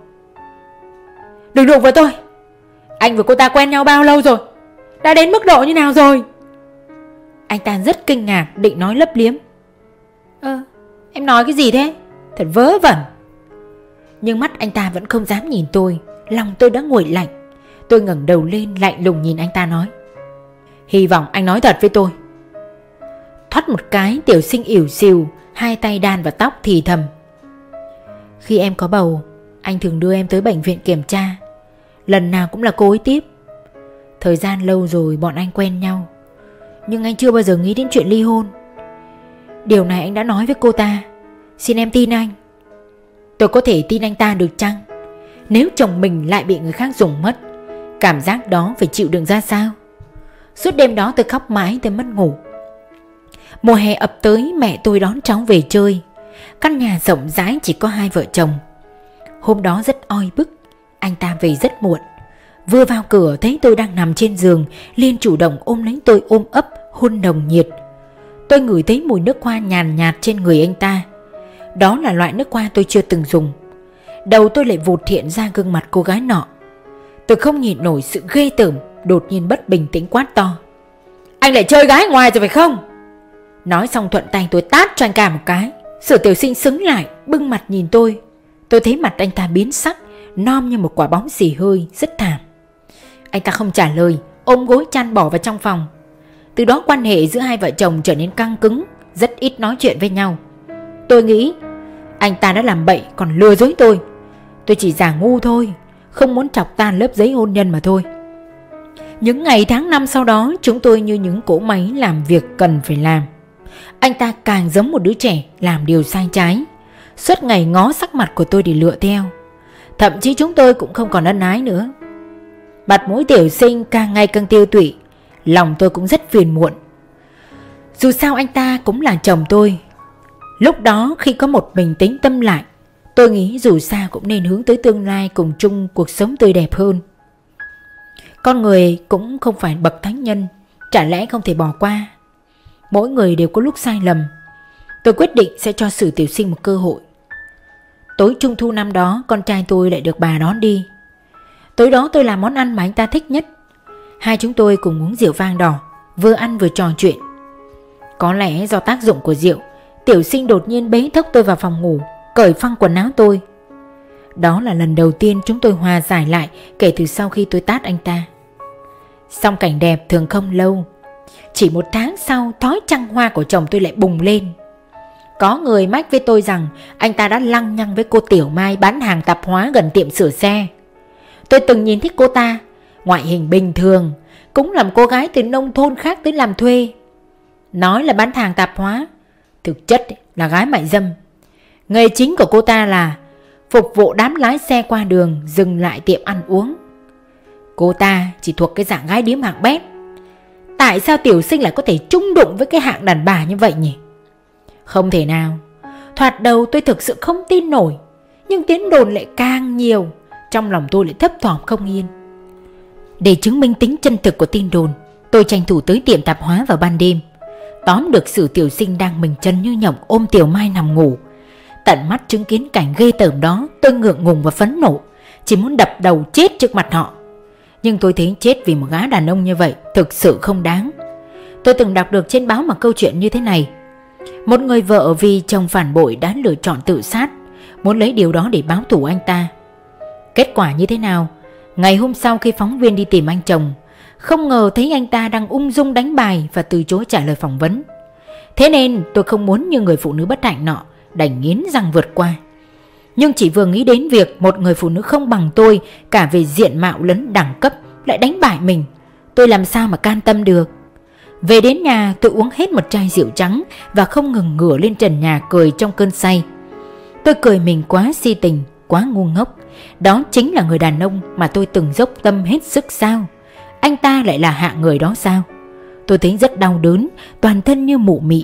Đừng đụng vào tôi. Anh và cô ta quen nhau bao lâu rồi? Đã đến mức độ như nào rồi? Anh ta rất kinh ngạc, định nói lấp liếm. Em nói cái gì thế? Thật vớ vẩn. Nhưng mắt anh ta vẫn không dám nhìn tôi. Lòng tôi đã nguội lạnh. Tôi ngẩng đầu lên lạnh lùng nhìn anh ta nói. Hy vọng anh nói thật với tôi. Thoát một cái, Tiểu Sinh ỉu xìu, hai tay đan vào tóc thì thầm. Khi em có bầu, anh thường đưa em tới bệnh viện kiểm tra. Lần nào cũng là cô ấy tiếp. Thời gian lâu rồi bọn anh quen nhau, nhưng anh chưa bao giờ nghĩ đến chuyện ly hôn. Điều này anh đã nói với cô ta. Xin em tin anh. Tôi có thể tin anh ta được chăng? Nếu chồng mình lại bị người khác dùng mất, cảm giác đó phải chịu đựng ra sao? Suốt đêm đó tôi khóc mãi tới mất ngủ. Mùa hè ập tới, mẹ tôi đón cháu về chơi. Căn nhà rộng rãi chỉ có hai vợ chồng. Hôm đó rất oi bức. Anh ta về rất muộn. Vừa vào cửa thấy tôi đang nằm trên giường, liền chủ động ôm lấy tôi ôm ấp, hôn nồng nhiệt. Tôi ngửi thấy mùi nước hoa nhàn nhạt trên người anh ta. Đó là loại nước hoa tôi chưa từng dùng. Đầu tôi lại vụt hiện ra gương mặt cô gái nọ. Tôi không nhịn nổi sự ghê tởm, đột nhiên bất bình tĩnh quát to. Anh lại chơi gái ngoài rồi phải không? Nói xong thuận tay tôi tát cho anh cả một cái. Sử Tiểu Sinh sững lại, bưng mặt nhìn tôi. Tôi thấy mặt anh ta biến sắc, nom như một quả bóng xì hơi, rất thảm. Anh ta không trả lời, ôm gối chăn bỏ vào trong phòng. Từ đó quan hệ giữa hai vợ chồng trở nên căng cứng, rất ít nói chuyện với nhau. Tôi nghĩ anh ta đã làm bậy còn lừa dối tôi. Tôi chỉ giả ngu thôi, không muốn chọc tan lớp giấy hôn nhân mà thôi. Những ngày tháng năm sau đó, chúng tôi như những cỗ máy làm việc cần phải làm. Anh ta càng giống một đứa trẻ làm điều sai trái, suốt ngày ngó sắc mặt của tôi để lựa theo. Thậm chí chúng tôi cũng không còn ân ái nữa. Mặt mũi Tiểu Sinh càng ngày càng tiêu tụy. Lòng tôi cũng rất phiền muộn. Dù sao anh ta cũng là chồng tôi. Lúc đó khi có một mình tĩnh tâm lại, tôi nghĩ dù sao cũng nên hướng tới tương lai cùng chung cuộc sống tươi đẹp hơn. Con người cũng không phải bậc thánh nhân, chả lẽ không thể bỏ qua. Mỗi người đều có lúc sai lầm. Tôi quyết định sẽ cho Sử Tiểu Sinh một cơ hội. Tối trung thu năm đó, con trai tôi lại được bà đón đi. Tối đó tôi làm món ăn mà anh ta thích nhất. Hai chúng tôi cùng uống rượu vang đỏ, vừa ăn vừa trò chuyện. Có lẽ do tác dụng của rượu, Tiểu Sinh đột nhiên bế thốc tôi vào phòng ngủ, cởi phăng quần áo tôi. Đó là lần đầu tiên chúng tôi hòa giải lại kể từ sau khi tôi tát anh ta. Song cảnh đẹp thường không lâu. Chỉ một tháng sau, thói trăng hoa của chồng tôi lại bùng lên. Có người mách với tôi rằng anh ta đã lăng nhăng với cô Tiểu Mai bán hàng tạp hóa gần tiệm sửa xe. Tôi từng nhìn thấy cô ta, ngoại hình bình thường, cũng là một cô gái từ nông thôn khác tới làm thuê. Nói là bán hàng tạp hóa, thực chất là gái mại dâm. Nghề chính của cô ta là phục vụ đám lái xe qua đường dừng lại tiệm ăn uống. Cô ta chỉ thuộc cái dạng gái điếm hạng bét. Tại sao Tiểu Sinh lại có thể chung đụng với cái hạng đàn bà như vậy nhỉ? Không thể nào. Thoạt đầu tôi thực sự không tin nổi, nhưng tiếng đồn lại càng nhiều, trong lòng tôi lại thấp thỏm không yên. Để chứng minh tính chân thực của tin đồn, tôi tranh thủ tới tiệm tạp hóa vào ban đêm, tóm được Sử Tiểu Sinh đang mình chân như nhộng ôm Tiểu Mai nằm ngủ. Tận mắt chứng kiến cảnh ghê tởm đó, tôi ngượng ngùng và phẫn nộ, chỉ muốn đập đầu chết trước mặt họ. Nhưng tôi thấy chết vì một gã đàn ông như vậy thực sự không đáng. Tôi từng đọc được trên báo một câu chuyện như thế này. Một người vợ vì chồng phản bội đã lựa chọn tự sát, muốn lấy điều đó để báo thù anh ta. Kết quả như thế nào? Ngày hôm sau khi phóng viên đi tìm anh chồng, không ngờ thấy anh ta đang ung dung đánh bài và từ chối trả lời phỏng vấn. Thế nên tôi không muốn như người phụ nữ bất hạnh nọ, đành nghiến răng vượt qua. Nhưng chỉ vừa nghĩ đến việc một người phụ nữ không bằng tôi cả về diện mạo lẫn đẳng cấp lại đánh bại mình, tôi làm sao mà can tâm được. Về đến nhà, tôi uống hết một chai rượu trắng và không ngừng ngửa lên trần nhà cười trong cơn say. Tôi cười mình quá si tình, quá ngu ngốc. Đó chính là người đàn ông mà tôi từng dốc tâm hết sức sao? Anh ta lại là hạng người đó sao? Tôi thấy rất đau đớn, toàn thân như mụ mị.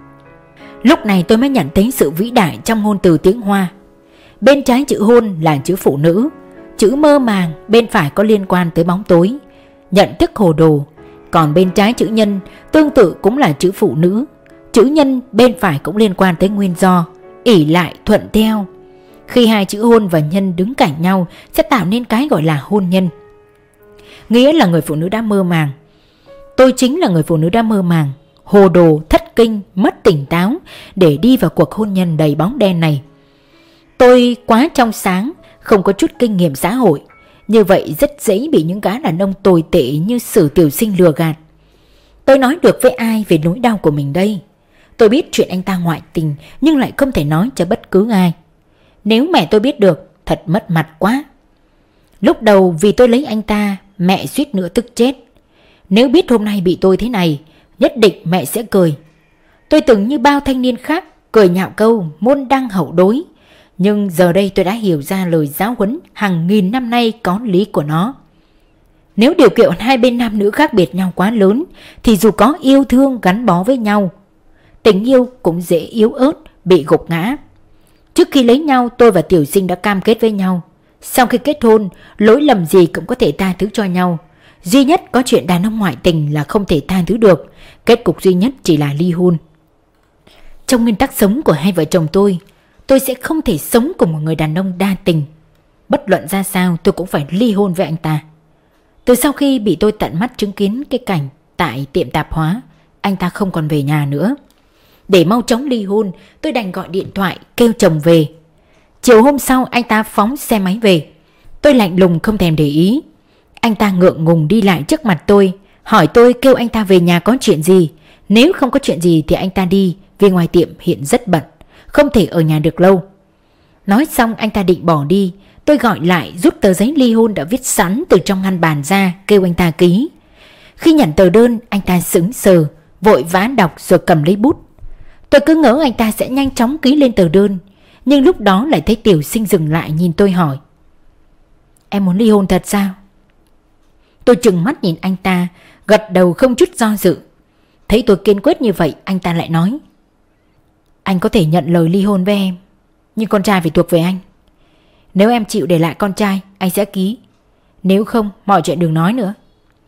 Lúc này tôi mới nhận thấy sự vĩ đại trong ngôn từ tiếng Hoa. Bên trái chữ hôn là chữ phụ nữ, chữ mơ màng bên phải có liên quan tới bóng tối, nhận thức hồ đồ. Còn bên trái chữ nhân tương tự cũng là chữ phụ nữ, chữ nhân bên phải cũng liên quan tới nguyên do, ỷ lại thuận theo. Khi hai chữ hôn và nhân đứng cạnh nhau sẽ tạo nên cái gọi là hôn nhân, nghĩa là người phụ nữ đã mơ màng. Tôi chính là người phụ nữ đã mơ màng, hồ đồ, thất kinh, mất tỉnh táo để đi vào cuộc hôn nhân đầy bóng đen này. Tôi quá trong sáng, không có chút kinh nghiệm xã hội, như vậy rất dễ bị những gã đàn ông tồi tệ như Sử Tiểu Sinh lừa gạt. Tôi nói được với ai về nỗi đau của mình đây? Tôi biết chuyện anh ta ngoại tình nhưng lại không thể nói cho bất cứ ai. Nếu mẹ tôi biết được, thật mất mặt quá. Lúc đầu vì tôi lấy anh ta, mẹ suýt nữa tức chết. Nếu biết hôm nay bị tôi thế này, nhất định mẹ sẽ cười. Tôi từng như bao thanh niên khác cười nhạo câu môn đăng hậu đối. Nhưng giờ đây tôi đã hiểu ra lời giáo huấn hàng nghìn năm nay có lý của nó. Nếu điều kiện hai bên nam nữ khác biệt nhau quá lớn thì dù có yêu thương gắn bó với nhau, tình yêu cũng dễ yếu ớt, bị gục ngã. Trước khi lấy nhau, tôi và Tiểu Sinh đã cam kết với nhau. Sau khi kết hôn, lỗi lầm gì cũng có thể tha thứ cho nhau. Duy nhất có chuyện đàn ông ngoại tình là không thể tha thứ được. Kết cục duy nhất chỉ là ly hôn. Trong nguyên tắc sống của hai vợ chồng tôi sẽ không thể sống cùng một người đàn ông đa tình. Bất luận ra sao tôi cũng phải ly hôn với anh ta. Từ sau khi bị tôi tận mắt chứng kiến cái cảnh tại tiệm tạp hóa, anh ta không còn về nhà nữa. Để mau chóng ly hôn, tôi đành gọi điện thoại kêu chồng về. Chiều hôm sau anh ta phóng xe máy về. Tôi lạnh lùng không thèm để ý. Anh ta ngượng ngùng đi lại trước mặt tôi, hỏi tôi kêu anh ta về nhà có chuyện gì. Nếu không có chuyện gì thì anh ta đi, vì ngoài tiệm hiện rất bận, không thể ở nhà được lâu. Nói xong anh ta định bỏ đi. Tôi gọi lại rút tờ giấy ly hôn đã viết sẵn từ trong ngăn bàn ra, kêu anh ta ký. Khi nhận tờ đơn, anh ta sững sờ, vội vã đọc rồi cầm lấy bút. Tôi cứ ngỡ anh ta sẽ nhanh chóng ký lên tờ đơn, nhưng lúc đó lại thấy Tiểu Sinh dừng lại nhìn tôi hỏi: "Em muốn ly hôn thật sao?" Tôi trừng mắt nhìn anh ta, gật đầu không chút do dự. Thấy tôi kiên quyết như vậy, anh ta lại nói: "Anh có thể nhận lời ly hôn với em, nhưng con trai phải thuộc về anh. Nếu em chịu để lại con trai, anh sẽ ký. Nếu không, mọi chuyện đừng nói nữa."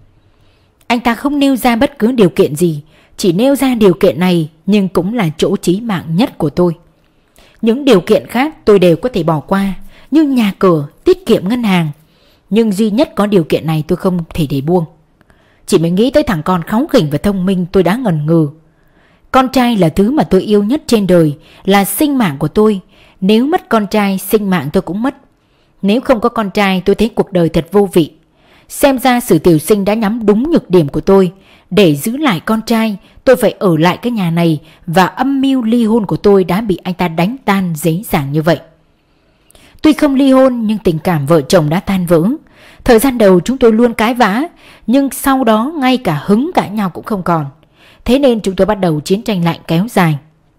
Anh ta không nêu ra bất cứ điều kiện gì, chỉ nêu ra điều kiện này nhưng cũng là chỗ chí mạng nhất của tôi. Những điều kiện khác tôi đều có thể bỏ qua, như nhà cửa, tiết kiệm ngân hàng. Nhưng duy nhất có điều kiện này tôi không thể để buông. Chỉ mới nghĩ tới thằng con kháu khỉnh và thông minh tôi đã ngần ngừ. Con trai là thứ mà tôi yêu nhất trên đời, là sinh mạng của tôi. Nếu mất con trai, sinh mạng tôi cũng mất. Nếu không có con trai, tôi thấy cuộc đời thật vô vị. Xem ra Sử Tiểu Sinh đã nhắm đúng nhược điểm của tôi. Để giữ lại con trai, tôi phải ở lại cái nhà này, và âm mưu ly hôn của tôi đã bị anh ta đánh tan dễ dàng như vậy. Tuy không ly hôn nhưng tình cảm vợ chồng đã tan vỡ. Thời gian đầu chúng tôi luôn cãi vã, nhưng sau đó ngay cả hứng cãi nhau cũng không còn. Thế nên chúng tôi bắt đầu chiến tranh lạnh kéo dài.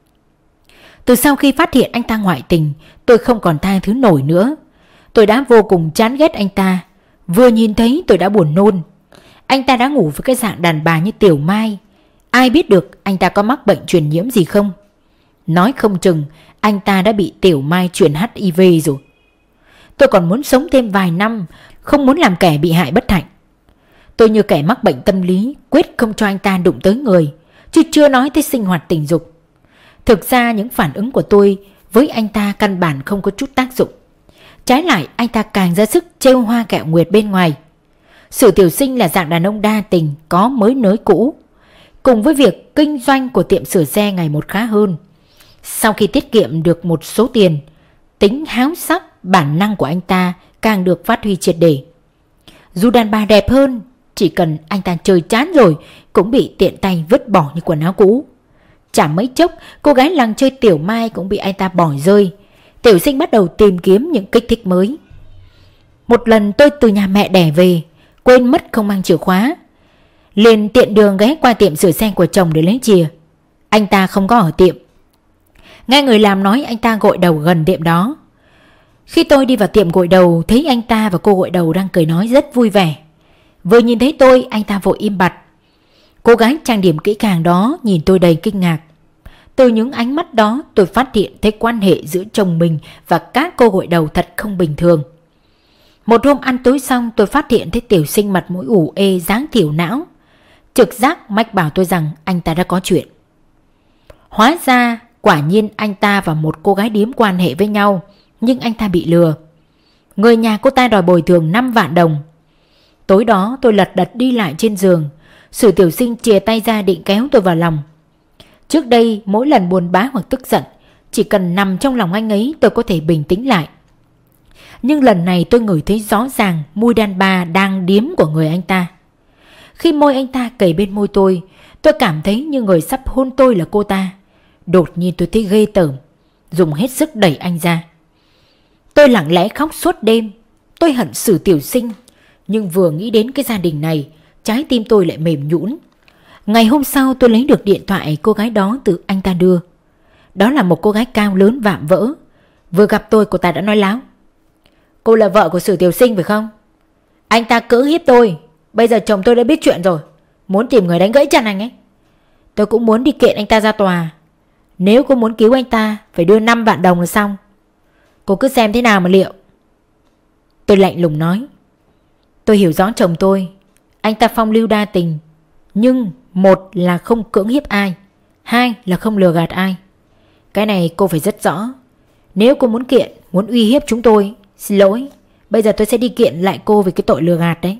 Từ sau khi phát hiện anh ta ngoại tình, tôi không còn tha thứ nổi nữa. Tôi đã vô cùng chán ghét anh ta. Vừa nhìn thấy tôi đã buồn nôn. Anh ta đã ngủ với cái dạng đàn bà như Tiểu Mai. Ai biết được anh ta có mắc bệnh truyền nhiễm gì không? Nói không chừng anh ta đã bị Tiểu Mai truyền HIV rồi. Tôi còn muốn sống thêm vài năm, không muốn làm kẻ bị hại bất hạnh. Tôi như kẻ mắc bệnh tâm lý, quyết không cho anh ta đụng tới người, chứ chưa nói tới sinh hoạt tình dục. Thực ra những phản ứng của tôi với anh ta căn bản không có chút tác dụng. Trái lại anh ta càng ra sức trêu hoa kẹo nguyệt bên ngoài. Sử Tiểu Sinh là dạng đàn ông đa tình, có mới nới cũ. Cùng với việc kinh doanh của tiệm sửa xe ngày một khá hơn, sau khi tiết kiệm được một số tiền, tính háo sắc bản năng của anh ta càng được phát huy triệt để. Dù đàn bà đẹp hơn, chỉ cần anh ta chơi chán rồi cũng bị tiện tay vứt bỏ như quần áo cũ. Chả mấy chốc cô gái làng chơi Tiểu Mai cũng bị anh ta bỏ rơi. Tiểu Sinh bắt đầu tìm kiếm những kích thích mới. Một lần tôi từ nhà mẹ đẻ về, quên mất không mang chìa khóa, liền tiện đường ghé qua tiệm sửa xe của chồng để lấy chìa. Anh ta không có ở tiệm. Nghe người làm nói anh ta gội đầu gần tiệm đó. Khi tôi đi vào tiệm gội đầu, thấy anh ta và cô gội đầu đang cười nói rất vui vẻ. Vừa nhìn thấy tôi, anh ta vội im bặt. Cô gái trang điểm kỹ càng đó nhìn tôi đầy kinh ngạc. Từ những ánh mắt đó tôi phát hiện thấy quan hệ giữa chồng mình và các cô gội đầu thật không bình thường. Một hôm ăn tối xong, tôi phát hiện thấy Tiểu Sinh mặt mũi ủ ê, dáng thiểu não. Trực giác mách bảo tôi rằng anh ta đã có chuyện. Hóa ra quả nhiên anh ta và một cô gái điếm quan hệ với nhau, nhưng anh ta bị lừa. Người nhà cô ta đòi bồi thường 5 vạn đồng. Tối đó tôi lật đật đi lại trên giường. Sử Tiểu Sinh chìa tay ra định kéo tôi vào lòng. Trước đây mỗi lần buồn bã hoặc tức giận, chỉ cần nằm trong lòng anh ấy tôi có thể bình tĩnh lại. Nhưng lần này tôi ngửi thấy rõ ràng mùi đàn bà đang điếm của người anh ta. Khi môi anh ta kề bên môi tôi cảm thấy như người sắp hôn tôi là cô ta. Đột nhiên tôi thấy ghê tởm, dùng hết sức đẩy anh ra. Tôi lặng lẽ khóc suốt đêm. Tôi hận Sử Tiểu Sinh, nhưng vừa nghĩ đến cái gia đình này, trái tim tôi lại mềm nhũn. Ngày hôm sau tôi lấy được điện thoại cô gái đó từ anh ta đưa. Đó là một cô gái cao lớn vạm vỡ. Vừa gặp tôi cô ta đã nói láo: "Cô là vợ của Sử Tiểu Sinh phải không? Anh ta cưỡng hiếp tôi. Bây giờ chồng tôi đã biết chuyện rồi, muốn tìm người đánh gãy chân anh ấy. Tôi cũng muốn đi kiện anh ta ra tòa. Nếu cô muốn cứu anh ta phải đưa 5 vạn đồng là xong. Cô cứ xem thế nào mà liệu." Tôi lạnh lùng nói: "Tôi hiểu rõ chồng tôi. Anh ta phong lưu đa tình, nhưng một là không cưỡng hiếp ai, hai là không lừa gạt ai. Cái này cô phải rất rõ. Nếu cô muốn kiện, muốn uy hiếp chúng tôi, xin lỗi, bây giờ tôi sẽ đi kiện lại cô về cái tội lừa gạt đấy."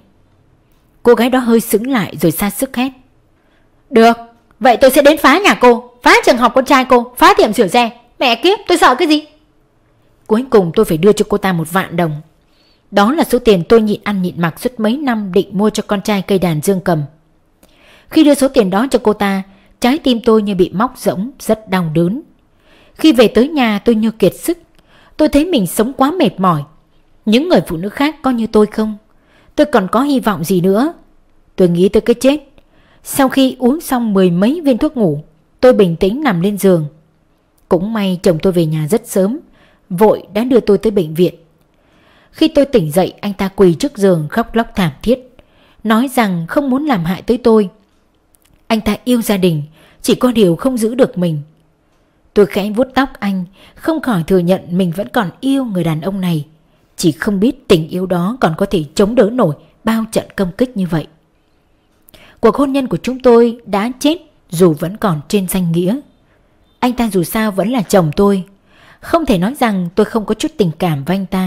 Cô gái đó hơi sững lại rồi ra sức hét: "Được, vậy tôi sẽ đến phá nhà cô, phá trường học con trai cô, phá tiệm sửa xe. Mẹ kiếp, tôi sợ cái gì?" Cuối cùng tôi phải đưa cho cô ta 1 vạn đồng. Đó là số tiền tôi nhịn ăn nhịn mặc suốt mấy năm định mua cho con trai cây đàn dương cầm. Khi đưa số tiền đó cho cô ta, trái tim tôi như bị móc rỗng, rất đau đớn. Khi về tới nhà tôi như kiệt sức. Tôi thấy mình sống quá mệt mỏi. Những người phụ nữ khác có như tôi không? Tôi còn có hy vọng gì nữa? Tôi nghĩ tới cái chết. Sau khi uống xong 10 mấy viên thuốc ngủ, tôi bình tĩnh nằm lên giường. Cũng may chồng tôi về nhà rất sớm, vội đã đưa tôi tới bệnh viện. Khi tôi tỉnh dậy, anh ta quỳ trước giường khóc lóc thảm thiết, nói rằng không muốn làm hại tới tôi. Anh ta yêu gia đình, chỉ có điều không giữ được mình. Tôi khẽ vuốt tóc anh, không khỏi thừa nhận mình vẫn còn yêu người đàn ông này, chỉ không biết tình yêu đó còn có thể chống đỡ nổi bao trận công kích như vậy. Cuộc hôn nhân của chúng tôi đã chết dù vẫn còn trên danh nghĩa. Anh ta dù sao vẫn là chồng tôi, không thể nói rằng tôi không có chút tình cảm với anh ta.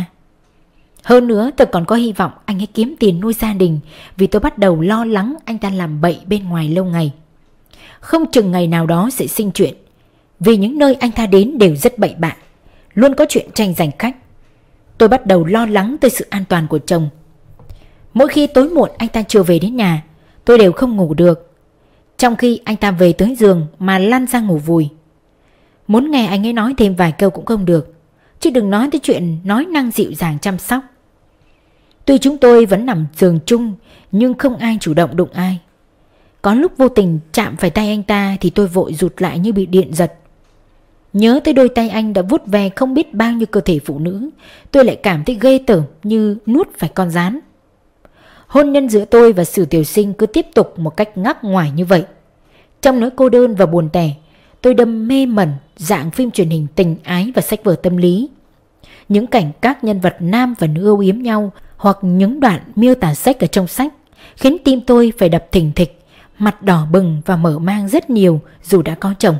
Hơn nữa tôi còn có hy vọng anh ấy kiếm tiền nuôi gia đình, vì tôi bắt đầu lo lắng anh ta làm bậy bên ngoài lâu ngày. Không chừng ngày nào đó sẽ sinh chuyện, vì những nơi anh ta đến đều rất bậy bạ, luôn có chuyện tranh giành khách. Tôi bắt đầu lo lắng tới sự an toàn của chồng. Mỗi khi tối muộn anh ta chưa về đến nhà, tôi đều không ngủ được, trong khi anh ta về tới giường mà lăn ra ngủ vùi. Muốn nghe anh ấy nói thêm vài câu cũng không được, chứ đừng nói tới chuyện nói năng dịu dàng chăm sóc. Tuy chúng tôi vẫn nằm giường chung, nhưng không ai chủ động đụng ai. Có lúc vô tình chạm phải tay anh ta thì tôi vội rụt lại như bị điện giật. Nhớ tới đôi tay anh đã vuốt ve không biết bao nhiêu cơ thể phụ nữ, tôi lại cảm thấy ghê tởm như nuốt phải con gián. Hôn nhân giữa tôi và Sử Tiểu Sinh cứ tiếp tục một cách ngắc ngoải như vậy. Trong nỗi cô đơn và buồn tẻ, tôi đâm mê mẩn dạng phim truyền hình tình ái và sách vở tâm lý. Những cảnh các nhân vật nam và nữ âu yếm nhau, hoặc những đoạn miêu tả sex ở trong sách, khiến tim tôi phải đập thình thịch, mặt đỏ bừng và mở mang rất nhiều dù đã có chồng.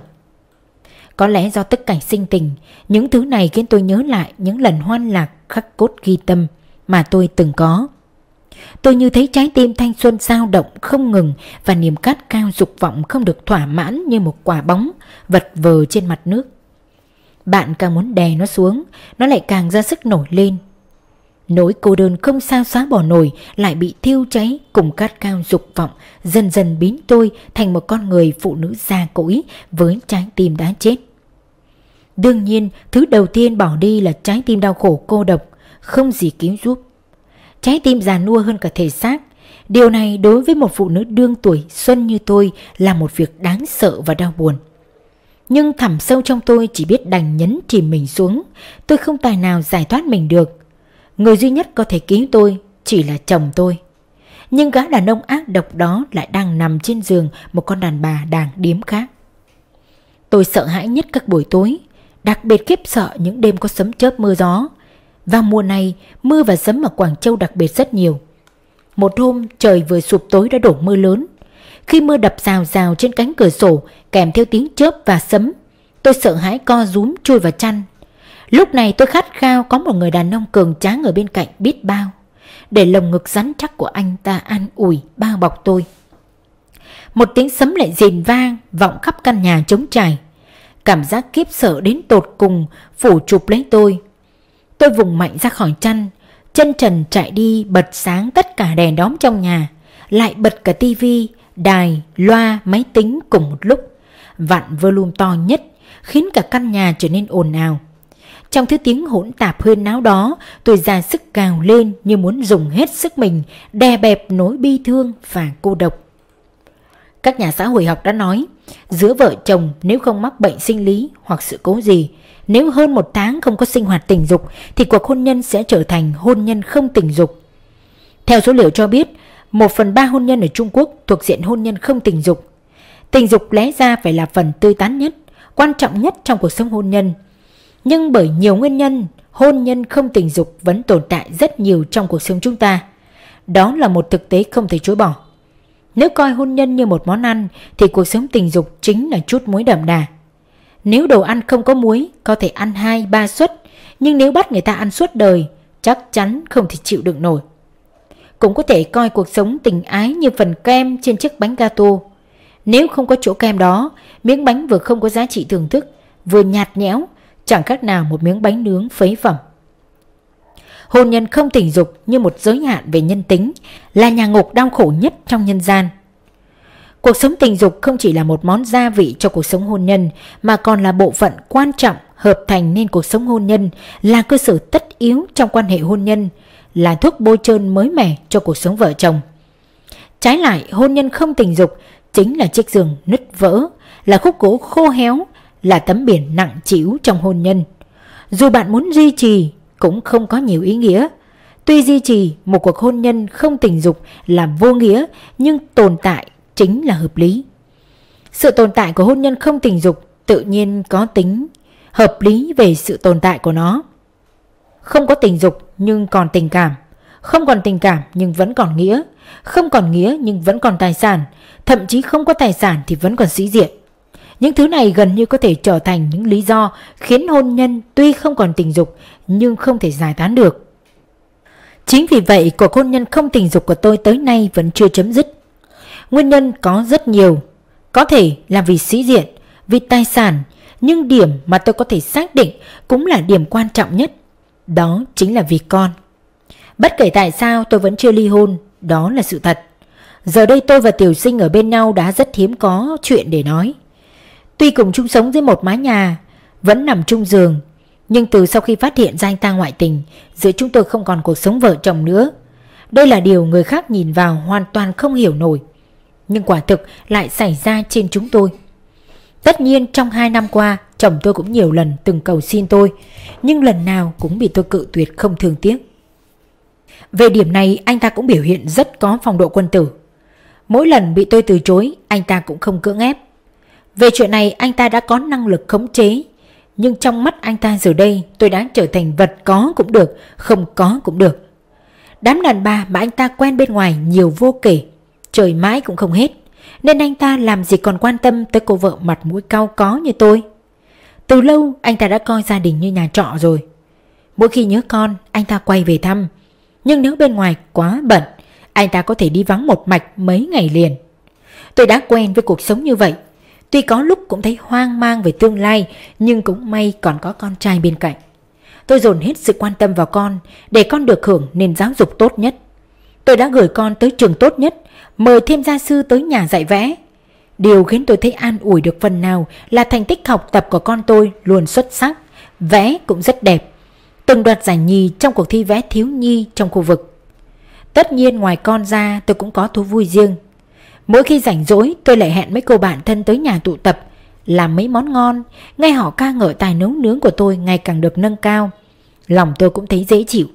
Có lẽ do tất cảnh sinh tình, những thứ này khiến tôi nhớ lại những lần hoan lạc khắc cốt ghi tâm mà tôi từng có. Tôi như thấy trái tim thanh xuân dao động không ngừng và niềm khát khao dục vọng không được thỏa mãn như một quả bóng vật vờ trên mặt nước. Bạn càng muốn đè nó xuống, nó lại càng ra sức nổi lên. Nỗi cô đơn không sao xóa bỏ nổi lại bị thiêu cháy cùng khát khao dục vọng dần dần biến tôi thành một con người phụ nữ già cỗi với trái tim đã chết. Đương nhiên, thứ đầu tiên bỏ đi là trái tim đau khổ cô độc, không gì cứu giúp. Trái tim già nua hơn cả thể xác. Điều này đối với một phụ nữ đương tuổi xuân như tôi là một việc đáng sợ và đau buồn. Nhưng thẳm sâu trong tôi chỉ biết đành nhấn chìm mình xuống. Tôi không tài nào giải thoát mình được. Người duy nhất có thể cứu tôi chỉ là chồng tôi. Nhưng gã đàn ông ác độc đó lại đang nằm trên giường một con đàn bà đàng điếm khác. Tôi sợ hãi nhất các buổi tối, đặc biệt khiếp sợ những đêm có sấm chớp mưa gió. Vào mùa này, mưa và sấm ở Quảng Châu đặc biệt rất nhiều. Một hôm trời vừa sụp tối đã đổ mưa lớn. Khi mưa đập rào rào trên cánh cửa sổ kèm theo tiếng chớp và sấm, tôi sợ hãi co rúm chui vào chăn. Lúc này tôi khát khao có một người đàn ông cường tráng ở bên cạnh biết bao, để lồng ngực rắn chắc của anh ta an ủi bao bọc tôi. Một tiếng sấm lại rền vang vọng khắp căn nhà trống trải. Cảm giác khiếp sợ đến tột cùng phủ chụp lấy tôi. Tôi vùng mạnh ra khỏi chăn, chân trần chạy đi bật sáng tất cả đèn đóm trong nhà, lại bật cả tivi, đài, loa, máy tính cùng một lúc, vặn volume to nhất, khiến cả căn nhà trở nên ồn ào. Trong thứ tiếng hỗn tạp huyên náo đó, tôi ra sức gào lên như muốn dùng hết sức mình đè bẹp nỗi bi thương và cô độc. Các nhà xã hội học đã nói, giữa vợ chồng nếu không mắc bệnh sinh lý hoặc sự cố gì, nếu hơn 1 tháng không có sinh hoạt tình dục thì cuộc hôn nhân sẽ trở thành hôn nhân không tình dục. Theo số liệu cho biết, 1/3 hôn nhân ở Trung Quốc thuộc diện hôn nhân không tình dục. Tình dục lẽ ra phải là phần tươi tắn nhất, quan trọng nhất trong cuộc sống hôn nhân. Nhưng bởi nhiều nguyên nhân, hôn nhân không tình dục vẫn tồn tại rất nhiều trong cuộc sống chúng ta. Đó là một thực tế không thể chối bỏ. Nếu coi hôn nhân như một món ăn thì cuộc sống tình dục chính là chút muối đậm đà. Nếu đồ ăn không có muối, có thể ăn 2-3 suất, nhưng nếu bắt người ta ăn suốt đời, chắc chắn không thể chịu đựng nổi. Cũng có thể coi cuộc sống tình ái như phần kem trên chiếc bánh gato. Nếu không có chỗ kem đó, miếng bánh vừa không có giá trị thưởng thức, vừa nhạt nhẽo, chẳng khác nào một miếng bánh nướng phế phẩm. Hôn nhân không tình dục như một giới hạn về nhân tính, là nhà ngục đau khổ nhất trong nhân gian. Cuộc sống tình dục không chỉ là một món gia vị cho cuộc sống hôn nhân, mà còn là bộ phận quan trọng hợp thành nên cuộc sống hôn nhân, là cơ sở tất yếu trong quan hệ hôn nhân, là thuốc bôi trơn mới mẻ cho cuộc sống vợ chồng. Trái lại, hôn nhân không tình dục chính là chiếc giường nứt vỡ, là khúc gỗ khô héo, là tấm biển nặng trĩu trong hôn nhân. Dù bạn muốn duy trì cũng không có nhiều ý nghĩa. Tuy duy trì một cuộc hôn nhân không tình dục là vô nghĩa, nhưng tồn tại chính là hợp lý. Sự tồn tại của hôn nhân không tình dục tự nhiên có tính hợp lý về sự tồn tại của nó. Không có tình dục nhưng còn tình cảm, không còn tình cảm nhưng vẫn còn nghĩa, không còn nghĩa nhưng vẫn còn tài sản, thậm chí không có tài sản thì vẫn còn sĩ diện. Những thứ này gần như có thể trở thành những lý do khiến hôn nhân tuy không còn tình dục nhưng không thể giải tán được. Chính vì vậy cuộc hôn nhân không tình dục của tôi tới nay vẫn chưa chấm dứt. Nguyên nhân có rất nhiều, có thể là vì sĩ diện, vì tài sản, nhưng điểm mà tôi có thể xác định cũng là điểm quan trọng nhất, đó chính là vì con. Bất kể tại sao tôi vẫn chưa ly hôn, đó là sự thật. Giờ đây tôi và Tiểu Sinh ở bên nhau đã rất hiếm có chuyện để nói. Tuy cùng chung sống dưới một mái nhà, vẫn nằm chung giường, nhưng từ sau khi phát hiện ra anh ta ngoại tình, giữa chúng tôi không còn cuộc sống vợ chồng nữa. Đây là điều người khác nhìn vào hoàn toàn không hiểu nổi, nhưng quả thực lại xảy ra trên chúng tôi. Tất nhiên trong 2 năm qua, chồng tôi cũng nhiều lần từng cầu xin tôi, nhưng lần nào cũng bị tôi cự tuyệt không thương tiếc. Về điểm này anh ta cũng biểu hiện rất có phong độ quân tử. Mỗi lần bị tôi từ chối, anh ta cũng không cưỡng ép. Về chuyện này anh ta đã có năng lực khống chế, nhưng trong mắt anh ta giờ đây tôi đã trở thành vật có cũng được, không có cũng được. Đám đàn bà mà anh ta quen bên ngoài nhiều vô kể, trời mãi cũng không hết, nên anh ta làm gì còn quan tâm tới cô vợ mặt mũi cau có như tôi. Từ lâu anh ta đã coi gia đình như nhà trọ rồi. Mỗi khi nhớ con, anh ta quay về thăm. Nhưng nếu bên ngoài quá bận, anh ta có thể đi vắng một mạch mấy ngày liền. Tôi đã quen với cuộc sống như vậy. Tuy có lúc cũng thấy hoang mang về tương lai, nhưng cũng may còn có con trai bên cạnh. Tôi dồn hết sự quan tâm vào con, để con được hưởng nền giáo dục tốt nhất. Tôi đã gửi con tới trường tốt nhất, mời thêm gia sư tới nhà dạy vẽ. Điều khiến tôi thấy an ủi được phần nào là thành tích học tập của con tôi luôn xuất sắc, vẽ cũng rất đẹp, từng đoạt giải nhì trong cuộc thi vẽ thiếu nhi trong khu vực. Tất nhiên ngoài con ra, tôi cũng có thú vui riêng. Mỗi khi rảnh rỗi, tôi lại hẹn mấy cô bạn thân tới nhà tụ tập, làm mấy món ngon, nghe họ ca ngợi tài nấu nướng của tôi ngày càng được nâng cao. Lòng tôi cũng thấy dễ chịu.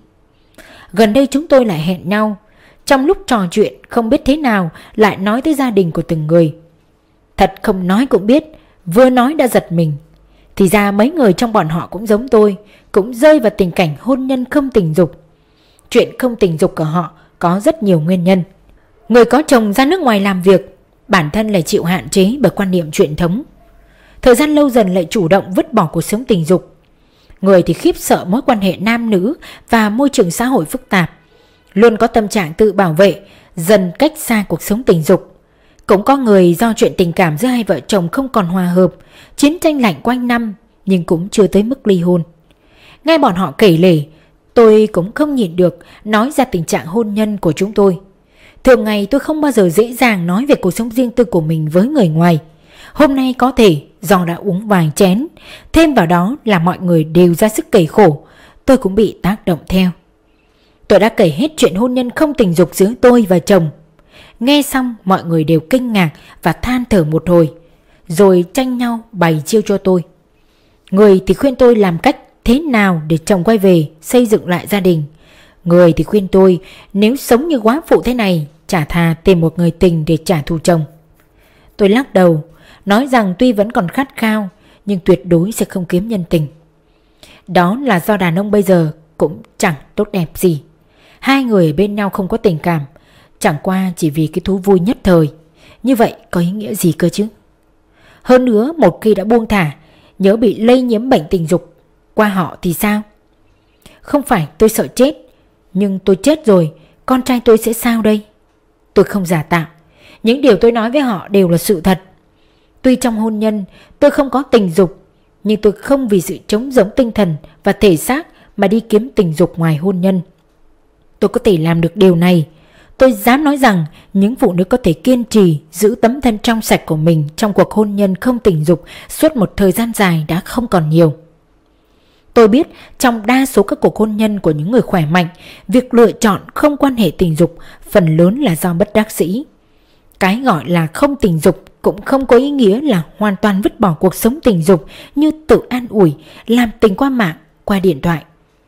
Gần đây chúng tôi lại hẹn nhau. Trong lúc trò chuyện không biết thế nào lại nói tới gia đình của từng người. Thật không nói cũng biết, vừa nói đã giật mình. Thì ra mấy người trong bọn họ cũng giống tôi, cũng rơi vào tình cảnh hôn nhân không tình dục. Chuyện không tình dục của họ có rất nhiều nguyên nhân. Người có chồng ra nước ngoài làm việc, bản thân lại chịu hạn chế bởi quan niệm truyền thống. Thời gian lâu dần lại chủ động vứt bỏ cuộc sống tình dục. Người thì khiếp sợ mối quan hệ nam nữ và môi trường xã hội phức tạp, luôn có tâm trạng tự bảo vệ, dần cách xa cuộc sống tình dục. Cũng có người do chuyện tình cảm giữa hai vợ chồng không còn hòa hợp, chiến tranh lạnh quanh năm, nhưng cũng chưa tới mức ly hôn. Nghe bọn họ kể lể, tôi cũng không nhịn được nói ra tình trạng hôn nhân của chúng tôi. Thường ngày tôi không bao giờ dễ dàng nói về cuộc sống riêng tư của mình với người ngoài. Hôm nay có thể do đã uống vài chén, thêm vào đó là mọi người đều ra sức kể khổ, tôi cũng bị tác động theo. Tôi đã kể hết chuyện hôn nhân không tình dục giữa tôi và chồng. Nghe xong mọi người đều kinh ngạc và than thở một hồi, rồi tranh nhau bày chiêu cho tôi. Người thì khuyên tôi làm cách thế nào để chồng quay về xây dựng lại gia đình. Người thì khuyên tôi nếu sống như góa phụ thế này, chả thà tìm một người tình để trả thù chồng. Tôi lắc đầu, nói rằng tuy vẫn còn khát khao, nhưng tuyệt đối sẽ không kiếm nhân tình. Đó là do đàn ông bây giờ cũng chẳng tốt đẹp gì. Hai người ở bên nhau không có tình cảm, chẳng qua chỉ vì cái thú vui nhất thời. Như vậy có ý nghĩa gì cơ chứ? Hơn nữa, một khi đã buông thả, nhớ bị lây nhiễm bệnh tình dục qua họ thì sao? Không phải tôi sợ chết, nhưng tôi chết rồi, con trai tôi sẽ sao đây? Tôi không giả tạo, những điều tôi nói với họ đều là sự thật. Tuy trong hôn nhân tôi không có tình dục, nhưng tôi không vì sự trống rỗng tinh thần và thể xác mà đi kiếm tình dục ngoài hôn nhân. Tôi có thể làm được điều này. Tôi dám nói rằng những phụ nữ có thể kiên trì giữ tấm thân trong sạch của mình trong cuộc hôn nhân không tình dục suốt một thời gian dài đã không còn nhiều. Tôi biết trong đa số các cuộc hôn nhân của những người khỏe mạnh, việc lựa chọn không quan hệ tình dục phần lớn là do bất đắc dĩ. Cái gọi là không tình dục cũng không có ý nghĩa là hoàn toàn vứt bỏ cuộc sống tình dục như tự an ủi, làm tình qua mạng, qua điện thoại.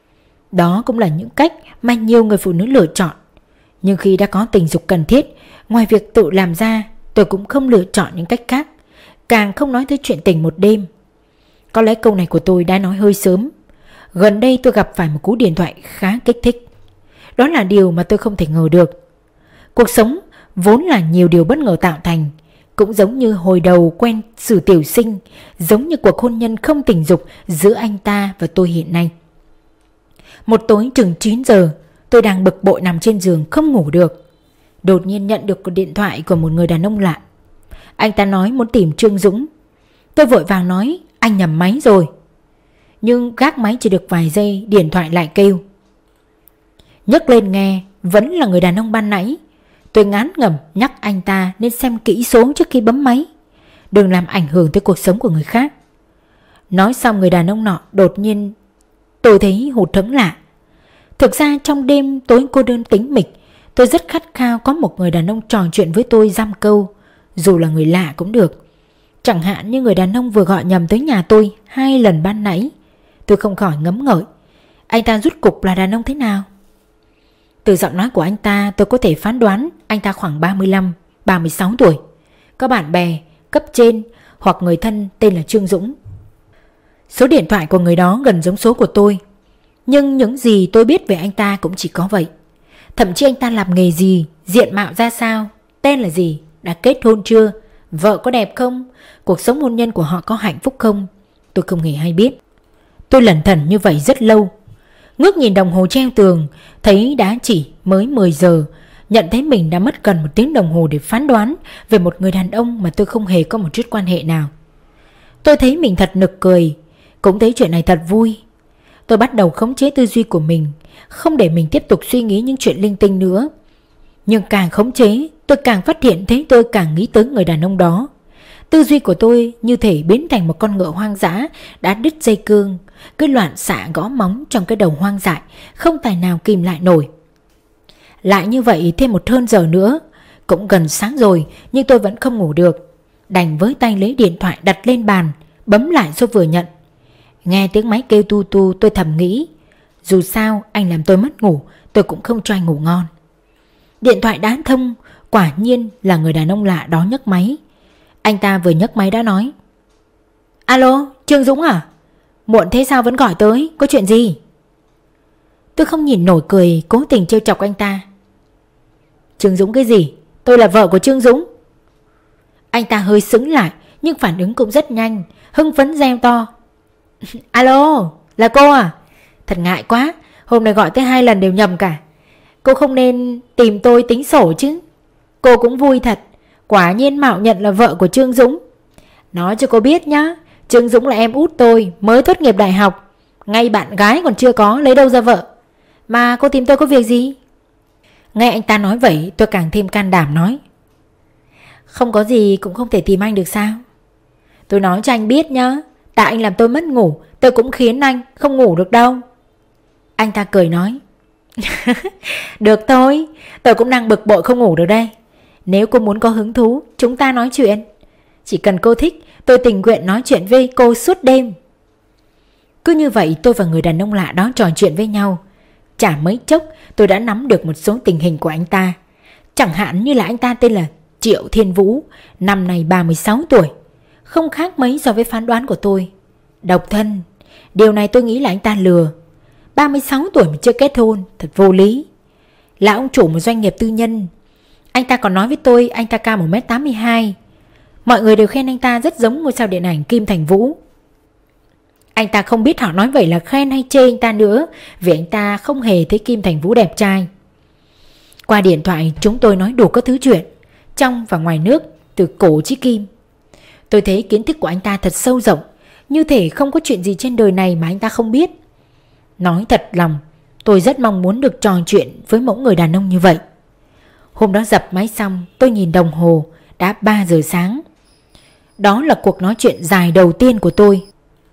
Đó cũng là những cách mà nhiều người phụ nữ lựa chọn. Nhưng khi đã có tình dục cần thiết, ngoài việc tự làm ra, tôi cũng không lựa chọn những cách khác, càng không nói tới chuyện tình một đêm. Có lẽ câu này của tôi đã nói hơi sớm. Gần đây tôi gặp phải một cú điện thoại khá kích thích. Đó là điều mà tôi không thể ngờ được. Cuộc sống vốn là nhiều điều bất ngờ tạo thành, cũng giống như hồi đầu quen Sử Tiểu Sinh, giống như cuộc hôn nhân không tình dục giữa anh ta và tôi hiện nay. Một tối chừng 9 giờ, tôi đang bực bội nằm trên giường không ngủ được. Đột nhiên nhận được cuộc điện thoại của một người đàn ông lạ. Anh ta nói muốn tìm Trương Dũng. Tôi vội vàng nói anh nhầm máy rồi. Nhưng gác máy chỉ được vài giây, điện thoại lại kêu. Nhấc lên nghe, vẫn là người đàn ông ban nãy. Tôi ngán ngẩm nhắc anh ta nên xem kỹ số trước khi bấm máy, đừng làm ảnh hưởng tới cuộc sống của người khác. Nói xong người đàn ông nọ đột nhiên tôi thấy hụt hẫng lạ. Thực ra trong đêm tối cô đơn tĩnh mịch, tôi rất khát khao có một người đàn ông trò chuyện với tôi dăm câu, dù là người lạ cũng được. Chẳng hạn như người đàn ông vừa gọi nhầm tới nhà tôi 2 lần ban nãy. Tôi không khỏi ngấm ngợi, anh ta rút cục là đàn ông thế nào? Từ giọng nói của anh ta tôi có thể phán đoán anh ta khoảng 35-36 tuổi, có bạn bè, cấp trên hoặc người thân tên là Trương Dũng. Số điện thoại của người đó gần giống số của tôi, nhưng những gì tôi biết về anh ta cũng chỉ có vậy. Thậm chí anh ta làm nghề gì, diện mạo ra sao, tên là gì, đã kết hôn chưa, vợ có đẹp không, cuộc sống hôn nhân của họ có hạnh phúc không, tôi không hề hay biết. Tôi lẩn thẩn như vậy rất lâu. Ngước nhìn đồng hồ treo tường, thấy đã chỉ mới 10 giờ. Nhận thấy mình đã mất gần 1 tiếng đồng hồ để phán đoán về một người đàn ông mà tôi không hề có một chút quan hệ nào. Tôi thấy mình thật nực cười, cũng thấy chuyện này thật vui. Tôi bắt đầu khống chế tư duy của mình, không để mình tiếp tục suy nghĩ những chuyện linh tinh nữa. Nhưng càng khống chế, tôi càng phát hiện thấy tôi càng nghĩ tới người đàn ông đó. Tư duy của tôi như thể biến thành một con ngựa hoang dã đã đứt dây cương, cứ loạn xạ gõ móng trong cái đầu hoang dại, không tài nào kìm lại nổi. Lại như vậy thêm 1 hơn giờ nữa. Cũng gần sáng rồi nhưng tôi vẫn không ngủ được. Đành với tay lấy điện thoại đặt lên bàn, bấm lại số vừa nhận. Nghe tiếng máy kêu tu tu, tôi thầm nghĩ, dù sao anh làm tôi mất ngủ, tôi cũng không cho anh ngủ ngon. Điện thoại đã thông, quả nhiên là người đàn ông lạ đó nhấc máy. Anh ta vừa nhấc máy đã nói: Alo, Trương Dũng à? Muộn thế sao vẫn gọi tới, có chuyện gì? Tôi không nhìn nổi cười, cố tình trêu chọc anh ta. Trương Dũng cái gì? Tôi là vợ của Trương Dũng. Anh ta hơi sững lại, nhưng phản ứng cũng rất nhanh, hưng phấn reo to: Alo, là cô à? Thật ngại quá, hôm nay gọi tới 2 lần đều nhầm cả. Cô không nên tìm tôi tính sổ chứ. Cô cũng vui thật, quả nhiên mạo nhận là vợ của Trương Dũng. Nói cho cô biết nhá, Trương Dũng là em út tôi, mới tốt nghiệp đại học, ngay bạn gái còn chưa có, lấy đâu ra vợ. Mà cô tìm tôi có việc gì? Nghe anh ta nói vậy, tôi càng thêm can đảm nói: Không có gì cũng không thể tìm anh được sao? Tôi nói cho anh biết nhá, tại anh làm tôi mất ngủ, tôi cũng khiến anh không ngủ được đâu. Anh ta cười nói: Được thôi, tôi cũng đang bực bội không ngủ được đây. Nếu cô muốn có hứng thú, chúng ta nói chuyện. Chỉ cần cô thích, tôi tình nguyện nói chuyện với cô suốt đêm. Cứ như vậy tôi và người đàn ông lạ đó trò chuyện với nhau. Chả mấy chốc tôi đã nắm được một số tình hình của anh ta. Chẳng hạn như là anh ta tên là Triệu Thiên Vũ, năm nay 36 tuổi, không khác mấy so với phán đoán của tôi. Độc thân. Điều này tôi nghĩ là anh ta lừa. 36 tuổi mà chưa kết hôn, thật vô lý. Là ông chủ một doanh nghiệp tư nhân. Anh ta còn nói với tôi anh ta cao 1m82. Mọi người đều khen anh ta rất giống ngôi sao điện ảnh Kim Thành Vũ. Anh ta không biết họ nói vậy là khen hay chê anh ta nữa, vì anh ta không hề thấy Kim Thành Vũ đẹp trai. Qua điện thoại chúng tôi nói đủ các thứ chuyện, trong và ngoài nước, từ cổ chí kim. Tôi thấy kiến thức của anh ta thật sâu rộng, như thể không có chuyện gì trên đời này mà anh ta không biết. Nói thật lòng, tôi rất mong muốn được trò chuyện với mẫu người đàn ông như vậy. Hôm đó dập máy xong, tôi nhìn đồng hồ, đã 3 giờ sáng. Đó là cuộc nói chuyện dài đầu tiên của tôi.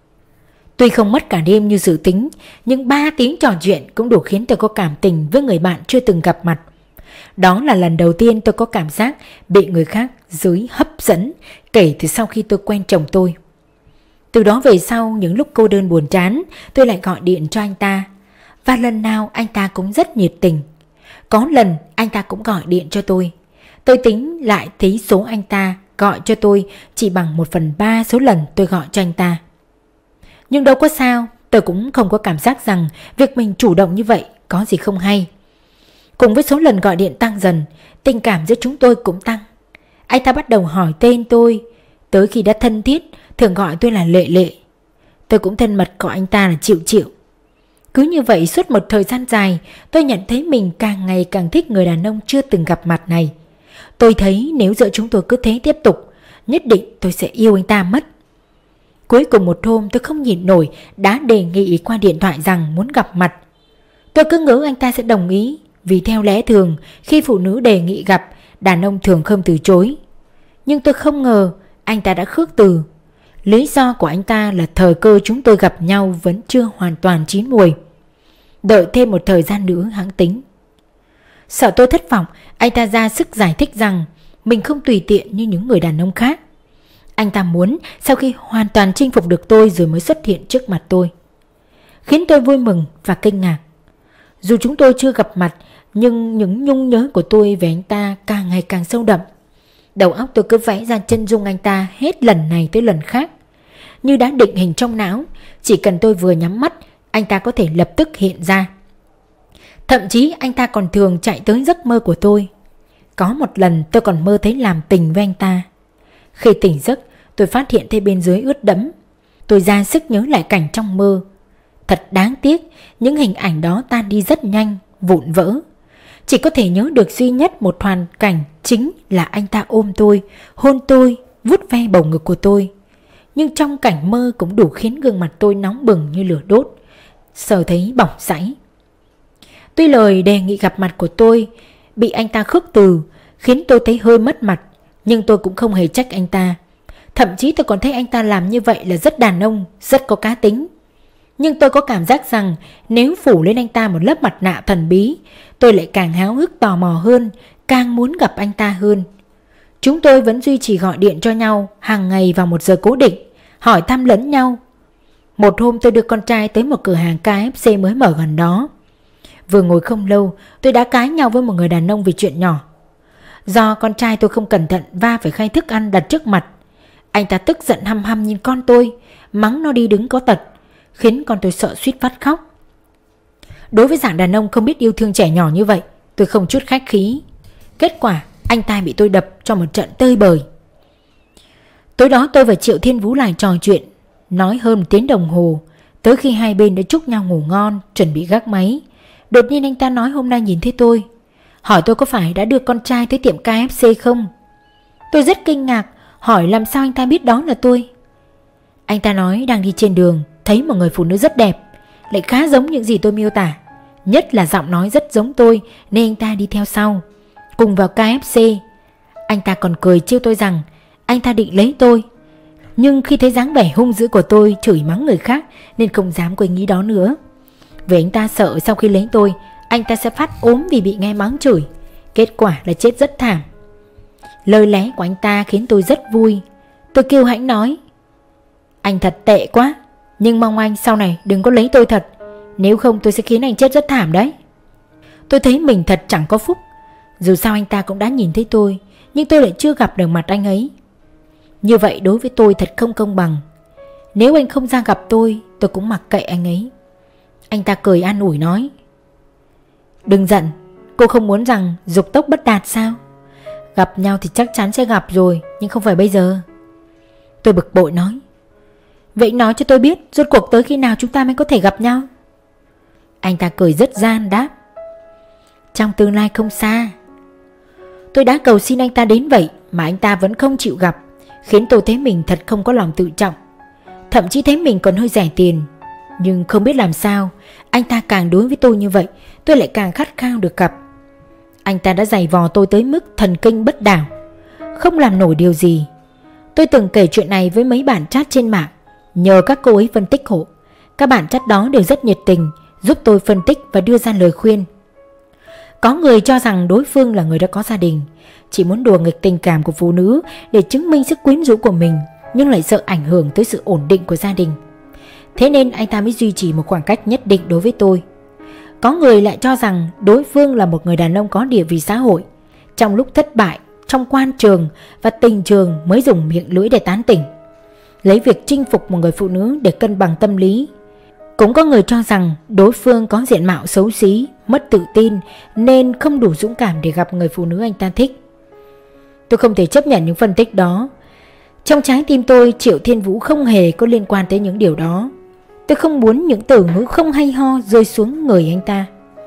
Tuy không mất cả đêm như dự tính, nhưng 3 tiếng trò chuyện cũng đủ khiến tôi có cảm tình với người bạn chưa từng gặp mặt. Đó là lần đầu tiên tôi có cảm giác bị người khác dưới hấp dẫn kể từ sau khi tôi quen chồng tôi. Từ đó về sau, những lúc cô đơn buồn chán, tôi lại gọi điện cho anh ta. Và lần nào anh ta cũng rất nhiệt tình. Có lần anh ta cũng gọi điện cho tôi. Tôi tính lại thấy số anh ta gọi cho tôi chỉ bằng 1/3 số lần tôi gọi cho anh ta. Nhưng đâu có sao, tôi cũng không có cảm giác rằng việc mình chủ động như vậy có gì không hay. Cùng với số lần gọi điện tăng dần, tình cảm giữa chúng tôi cũng tăng. Anh ta bắt đầu hỏi tên tôi, tới khi đã thân thiết thường gọi tôi là Lệ Lệ. Tôi cũng thân mật gọi anh ta là Triệu Triệu. Cứ như vậy suốt một thời gian dài, tôi nhận thấy mình càng ngày càng thích người đàn ông chưa từng gặp mặt này. Tôi thấy nếu giữa chúng tôi cứ thế tiếp tục, nhất định tôi sẽ yêu anh ta mất. Cuối cùng một hôm tôi không nhịn nổi, đã đề nghị qua điện thoại rằng muốn gặp mặt. Tôi cứ ngỡ anh ta sẽ đồng ý, vì theo lẽ thường khi phụ nữ đề nghị gặp, đàn ông thường không từ chối. Nhưng tôi không ngờ anh ta đã khước từ. Lý do của anh ta là thời cơ chúng tôi gặp nhau vẫn chưa hoàn toàn chín muồi. Đợi thêm một thời gian nữa hãng tính. Sợ tôi thất vọng, anh ta ra sức giải thích rằng mình không tùy tiện như những người đàn ông khác. Anh ta muốn sau khi hoàn toàn chinh phục được tôi rồi mới xuất hiện trước mặt tôi. Khiến tôi vui mừng và kinh ngạc. Dù chúng tôi chưa gặp mặt, nhưng những nhung nhớ của tôi về anh ta càng ngày càng sâu đậm. Đầu óc tôi cứ vẽ ra chân dung anh ta hết lần này tới lần khác. Như đã định hình trong não, chỉ cần tôi vừa nhắm mắt, anh ta có thể lập tức hiện ra. Thậm chí anh ta còn thường chạy tới giấc mơ của tôi. Có một lần tôi còn mơ thấy làm tình với anh ta. Khi tỉnh giấc, tôi phát hiện thấy bên dưới ướt đẫm. Tôi ra sức nhớ lại cảnh trong mơ. Thật đáng tiếc, những hình ảnh đó tan đi rất nhanh, vụn vỡ. Chỉ có thể nhớ được duy nhất một hoàn cảnh, chính là anh ta ôm tôi, hôn tôi, vuốt ve bầu ngực của tôi. Nhưng trong cảnh mơ cũng đủ khiến gương mặt tôi nóng bừng như lửa đốt, sờ thấy bỏng sảy. Tuy lời đề nghị gặp mặt của tôi bị anh ta khước từ, khiến tôi thấy hơi mất mặt, nhưng tôi cũng không hề trách anh ta. Thậm chí tôi còn thấy anh ta làm như vậy là rất đàn ông, rất có cá tính. Nhưng tôi có cảm giác rằng nếu phủ lên anh ta một lớp mặt nạ thần bí, tôi lại càng háo hức tò mò hơn, càng muốn gặp anh ta hơn. Chúng tôi vẫn duy trì gọi điện cho nhau hàng ngày vào một giờ cố định, hỏi thăm lẫn nhau. Một hôm tôi đưa con trai tới một cửa hàng KFC mới mở gần đó. Vừa ngồi không lâu, tôi đã cãi nhau với một người đàn ông vì chuyện nhỏ. Do con trai tôi không cẩn thận va phải khay thức ăn đặt trước mặt, anh ta tức giận hăm hăm nhìn con tôi, mắng nó đi đứng có tật, khiến con tôi sợ suýt phát khóc. Đối với dạng đàn ông không biết yêu thương trẻ nhỏ như vậy, tôi không chút khách khí. Kết quả anh ta bị tôi đập cho một trận tơi bời. Tối đó tôi và Triệu Thiên Vũ lại trò chuyện, nói hơn 1 tiếng đồng hồ, tới khi hai bên đã chúc nhau ngủ ngon, chuẩn bị gác máy. Đột nhiên anh ta nói hôm nay nhìn thấy tôi, hỏi tôi có phải đã đưa con trai tới tiệm KFC không. Tôi rất kinh ngạc, hỏi làm sao anh ta biết đó là tôi. Anh ta nói đang đi trên đường thấy một người phụ nữ rất đẹp, lại khá giống những gì tôi miêu tả, nhất là giọng nói rất giống tôi, nên anh ta đi theo sau, cùng vào KFC. Anh ta còn cười trêu tôi rằng anh ta định lấy tôi, nhưng khi thấy dáng vẻ hung dữ của tôi, chửi mắng người khác, nên không dám có ý nghĩ đó nữa. Vì anh ta sợ sau khi lấy tôi, anh ta sẽ phát ốm vì bị nghe mắng chửi, kết quả là chết rất thảm. Lời lẽ của anh ta khiến tôi rất vui. Tôi kiêu hãnh nói: anh thật tệ quá, nhưng mong anh sau này đừng có lấy tôi thật, nếu không tôi sẽ khiến anh chết rất thảm đấy. Tôi thấy mình thật chẳng có phúc. Dù sao anh ta cũng đã nhìn thấy tôi, nhưng tôi lại chưa gặp được mặt anh ấy. Như vậy đối với tôi thật không công bằng. Nếu anh không ra gặp tôi cũng mặc kệ anh ấy. Anh ta cười an ủi nói: đừng giận, cô không muốn rằng dục tốc bất đạt sao? Gặp nhau thì chắc chắn sẽ gặp rồi, nhưng không phải bây giờ. Tôi bực bội nói: vậy nói cho tôi biết rốt cuộc tới khi nào chúng ta mới có thể gặp nhau? Anh ta cười rất gian đáp: trong tương lai không xa. Tôi đã cầu xin anh ta đến vậy mà anh ta vẫn không chịu gặp, khiến tôi thấy mình thật không có lòng tự trọng, thậm chí thấy mình còn hơi rẻ tiền. Nhưng không biết làm sao, anh ta càng đối với tôi như vậy, tôi lại càng khát khao được gặp. Anh ta đã giày vò tôi tới mức thần kinh bất đảo, không làm nổi điều gì. Tôi từng kể chuyện này với mấy bạn chat trên mạng, nhờ các cô ấy phân tích hộ. Các bạn chat đó đều rất nhiệt tình, giúp tôi phân tích và đưa ra lời khuyên. Có người cho rằng đối phương là người đã có gia đình, chỉ muốn đùa nghịch tình cảm của phụ nữ để chứng minh sức quyến rũ của mình, nhưng lại sợ ảnh hưởng tới sự ổn định của gia đình. Thế nên anh ta mới duy trì một khoảng cách nhất định đối với tôi. Có người lại cho rằng đối phương là một người đàn ông có địa vị xã hội, trong lúc thất bại trong quan trường và tình trường mới dùng miệng lưỡi để tán tỉnh, lấy việc chinh phục một người phụ nữ để cân bằng tâm lý. Cũng có người cho rằng đối phương có diện mạo xấu xí, mất tự tin nên không đủ dũng cảm để gặp người phụ nữ anh ta thích. Tôi không thể chấp nhận những phân tích đó. Trong trái tim tôi, Triệu Thiên Vũ không hề có liên quan tới những điều đó. Tôi không muốn những từ ngữ không hay ho rơi xuống người anh ta.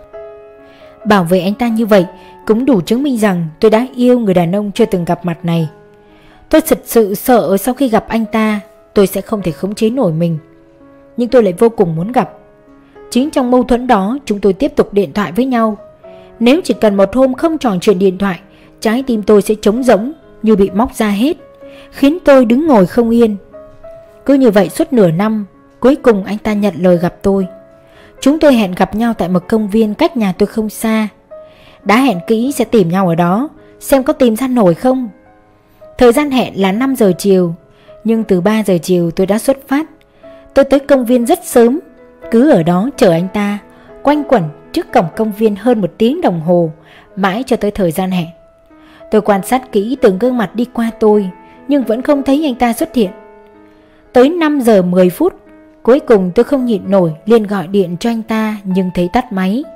Bảo vệ anh ta như vậy cũng đủ chứng minh rằng tôi đã yêu người đàn ông chưa từng gặp mặt này. Tôi thật sự sợ sau khi gặp anh ta tôi sẽ không thể khống chế nổi mình, nhưng tôi lại vô cùng muốn gặp. Chính trong mâu thuẫn đó chúng tôi tiếp tục điện thoại với nhau. Nếu chỉ cần một hôm không trò chuyện điện thoại, trái tim tôi sẽ trống rỗng như bị móc ra hết, khiến tôi đứng ngồi không yên. Cứ như vậy suốt nửa năm, cuối cùng anh ta nhận lời gặp tôi. Chúng tôi hẹn gặp nhau tại một công viên cách nhà tôi không xa. Đã hẹn kỹ sẽ tìm nhau ở đó, xem có tìm ra nổi không. Thời gian hẹn là 5 giờ chiều, nhưng từ 3 giờ chiều tôi đã xuất phát. Tôi tới công viên rất sớm, cứ ở đó chờ anh ta, quanh quẩn trước cổng công viên hơn 1 tiếng đồng hồ, mãi cho tới thời gian hẹn. Tôi quan sát kỹ từng gương mặt đi qua tôi, nhưng vẫn không thấy anh ta xuất hiện. Tới 5 giờ 10 phút, cuối cùng tôi không nhịn nổi liền gọi điện cho anh ta nhưng thấy tắt máy.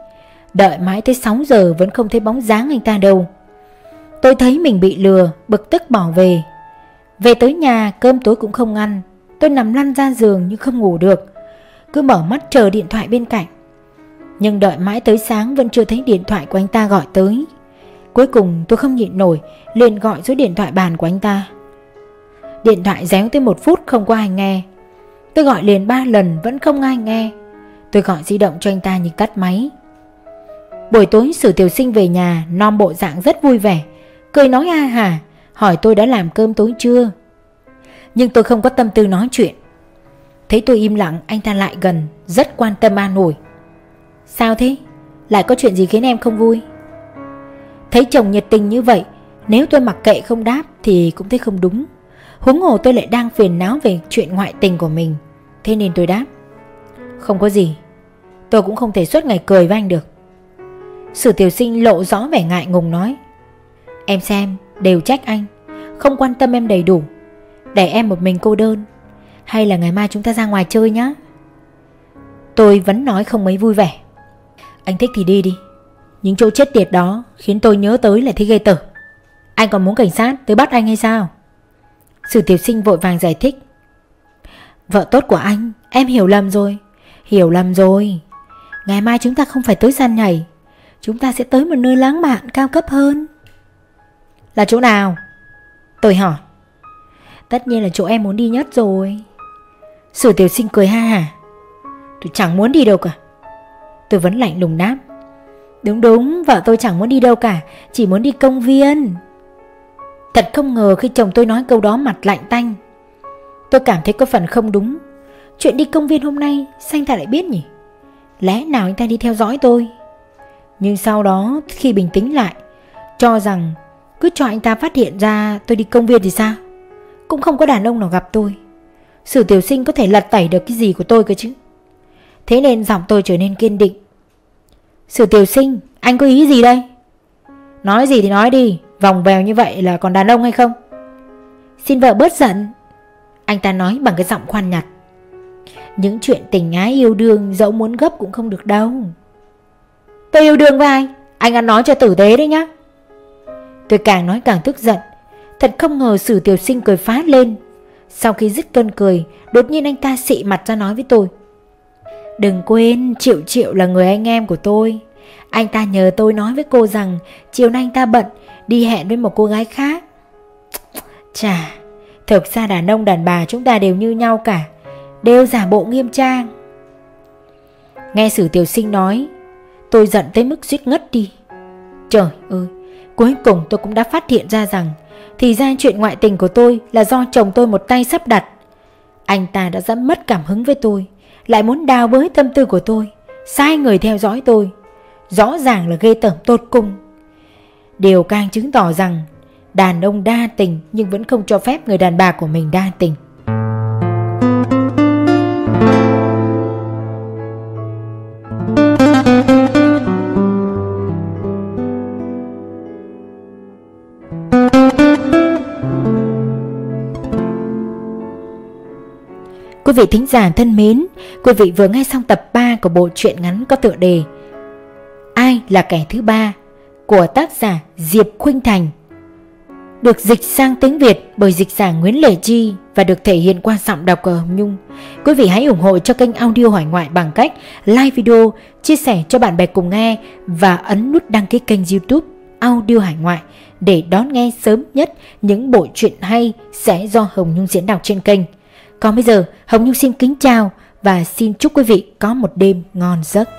Đợi mãi tới 6 giờ vẫn không thấy bóng dáng anh ta đâu. Tôi thấy mình bị lừa, bực tức bỏ về. Về tới nhà cơm tối cũng không ăn. Tôi nằm lăn ra giường nhưng không ngủ được, cứ mở mắt chờ điện thoại bên cạnh. Nhưng đợi mãi tới sáng vẫn chưa thấy điện thoại của anh ta gọi tới. Cuối cùng tôi không nhịn nổi, liền gọi số điện thoại bàn của anh ta. Điện thoại réo tới 1 phút không có ai nghe. Tôi gọi liền 3 lần vẫn không ai nghe. Tôi gọi di động cho anh ta nhưng tắt máy. Buổi tối Sử Tiểu Sinh về nhà, nom bộ dạng rất vui vẻ, cười nói ha hả, hỏi tôi đã làm cơm tối chưa. Nhưng tôi không có tâm tư nói chuyện. Thấy tôi im lặng, anh ta lại gần, rất quan tâm an ủi. Sao thế? Lại có chuyện gì khiến em không vui? Thấy chồng nhiệt tình như vậy, nếu tôi mặc kệ không đáp thì cũng thấy không đúng. Huống hồ tôi lại đang phiền não về chuyện ngoại tình của mình. Thế nên tôi đáp. Không có gì. Tôi cũng không thể suốt ngày cười với anh được. Sử Tiểu Sinh lộ rõ vẻ ngại ngùng nói. Em xem, đều trách anh, không quan tâm em đầy đủ, để em một mình cô đơn. Hay là ngày mai chúng ta ra ngoài chơi nhá. Tôi vẫn nói không mấy vui vẻ. Anh thích thì đi đi. Những chỗ chết tiệt đó khiến tôi nhớ tới lại thấy ghê tởm. Anh còn muốn cảnh sát tới bắt anh hay sao? Sử Tiểu Sinh vội vàng giải thích. Vợ tốt của anh, em hiểu lầm rồi. Hiểu lầm rồi. Ngày mai chúng ta không phải tới sàn nhảy, chúng ta sẽ tới một nơi lãng mạn cao cấp hơn. Là chỗ nào? Tôi hỏi. Tất nhiên là chỗ em muốn đi nhất rồi. Sử Tiểu Sinh cười ha hả. Tôi chẳng muốn đi đâu cả. Tôi vẫn lạnh lùng đáp. Đúng, vợ tôi chẳng muốn đi đâu cả, chỉ muốn đi công viên. Thật không ngờ khi chồng tôi nói câu đó mặt lạnh tanh. Tôi cảm thấy có phần không đúng. Chuyện đi công viên hôm nay sao anh ta lại biết nhỉ? Lẽ nào anh ta đi theo dõi tôi? Nhưng sau đó khi bình tĩnh lại, cho rằng cứ cho anh ta phát hiện ra tôi đi công viên thì sao? Cũng không có đàn ông nào gặp tôi. Sử Tiểu Sinh có thể lật tẩy được cái gì của tôi cơ chứ. Thế nên giọng tôi trở nên kiên định. Sử Tiểu Sinh, anh có ý gì đây? Nói gì thì nói đi, vòng vèo như vậy là còn đàn ông hay không? Xin vợ bớt giận. Anh ta nói bằng cái giọng khoan nhạt. Những chuyện tình ái yêu đương dẫu muốn gấp cũng không được đâu. Tôi yêu đương với ai? Anh ăn nói cho tử tế đấy nhá. Tôi càng nói càng tức giận. Thật không ngờ Sử Tiểu Sinh cười phá lên. Sau khi dứt cơn cười, đột nhiên anh ta xị mặt ra nói với tôi. Đừng quên Triệu Triệu là người anh em của tôi. Anh ta nhờ tôi nói với cô rằng chiều nay anh ta bận đi hẹn với một cô gái khác. Chà, thực ra đàn ông đàn bà chúng ta đều như nhau cả, đều giả bộ nghiêm trang. Nghe Sử Tiểu Sinh nói, tôi giận tới mức suýt ngất đi. Trời ơi, cuối cùng tôi cũng đã phát hiện ra rằng thì ra chuyện ngoại tình của tôi là do chồng tôi một tay sắp đặt. Anh ta đã rất mất cảm hứng với tôi, lại muốn đào bới tâm tư của tôi, sai người theo dõi tôi. Rõ ràng là ghê tởm tột cùng. Điều càng chứng tỏ rằng đàn ông đa tình nhưng vẫn không cho phép người đàn bà của mình đa tình. Quý vị thính giả thân mến, quý vị vừa nghe xong tập 3 của bộ truyện ngắn có tựa đề Ai là kẻ thứ ba của tác giả Diệp Khuynh Thành, được dịch sang tiếng Việt bởi dịch giả Nguyễn Lệ Chi và được thể hiện qua giọng đọc của Hồng Nhung. Quý vị hãy ủng hộ cho kênh Audio Hải Ngoại bằng cách like video, chia sẻ cho bạn bè cùng nghe và ấn nút đăng ký kênh YouTube Audio Hải Ngoại để đón nghe sớm nhất những bộ truyện hay sẽ do Hồng Nhung diễn đọc trên kênh. Còn bây giờ, Hồng Nhung xin kính chào và xin chúc quý vị có một đêm ngon giấc.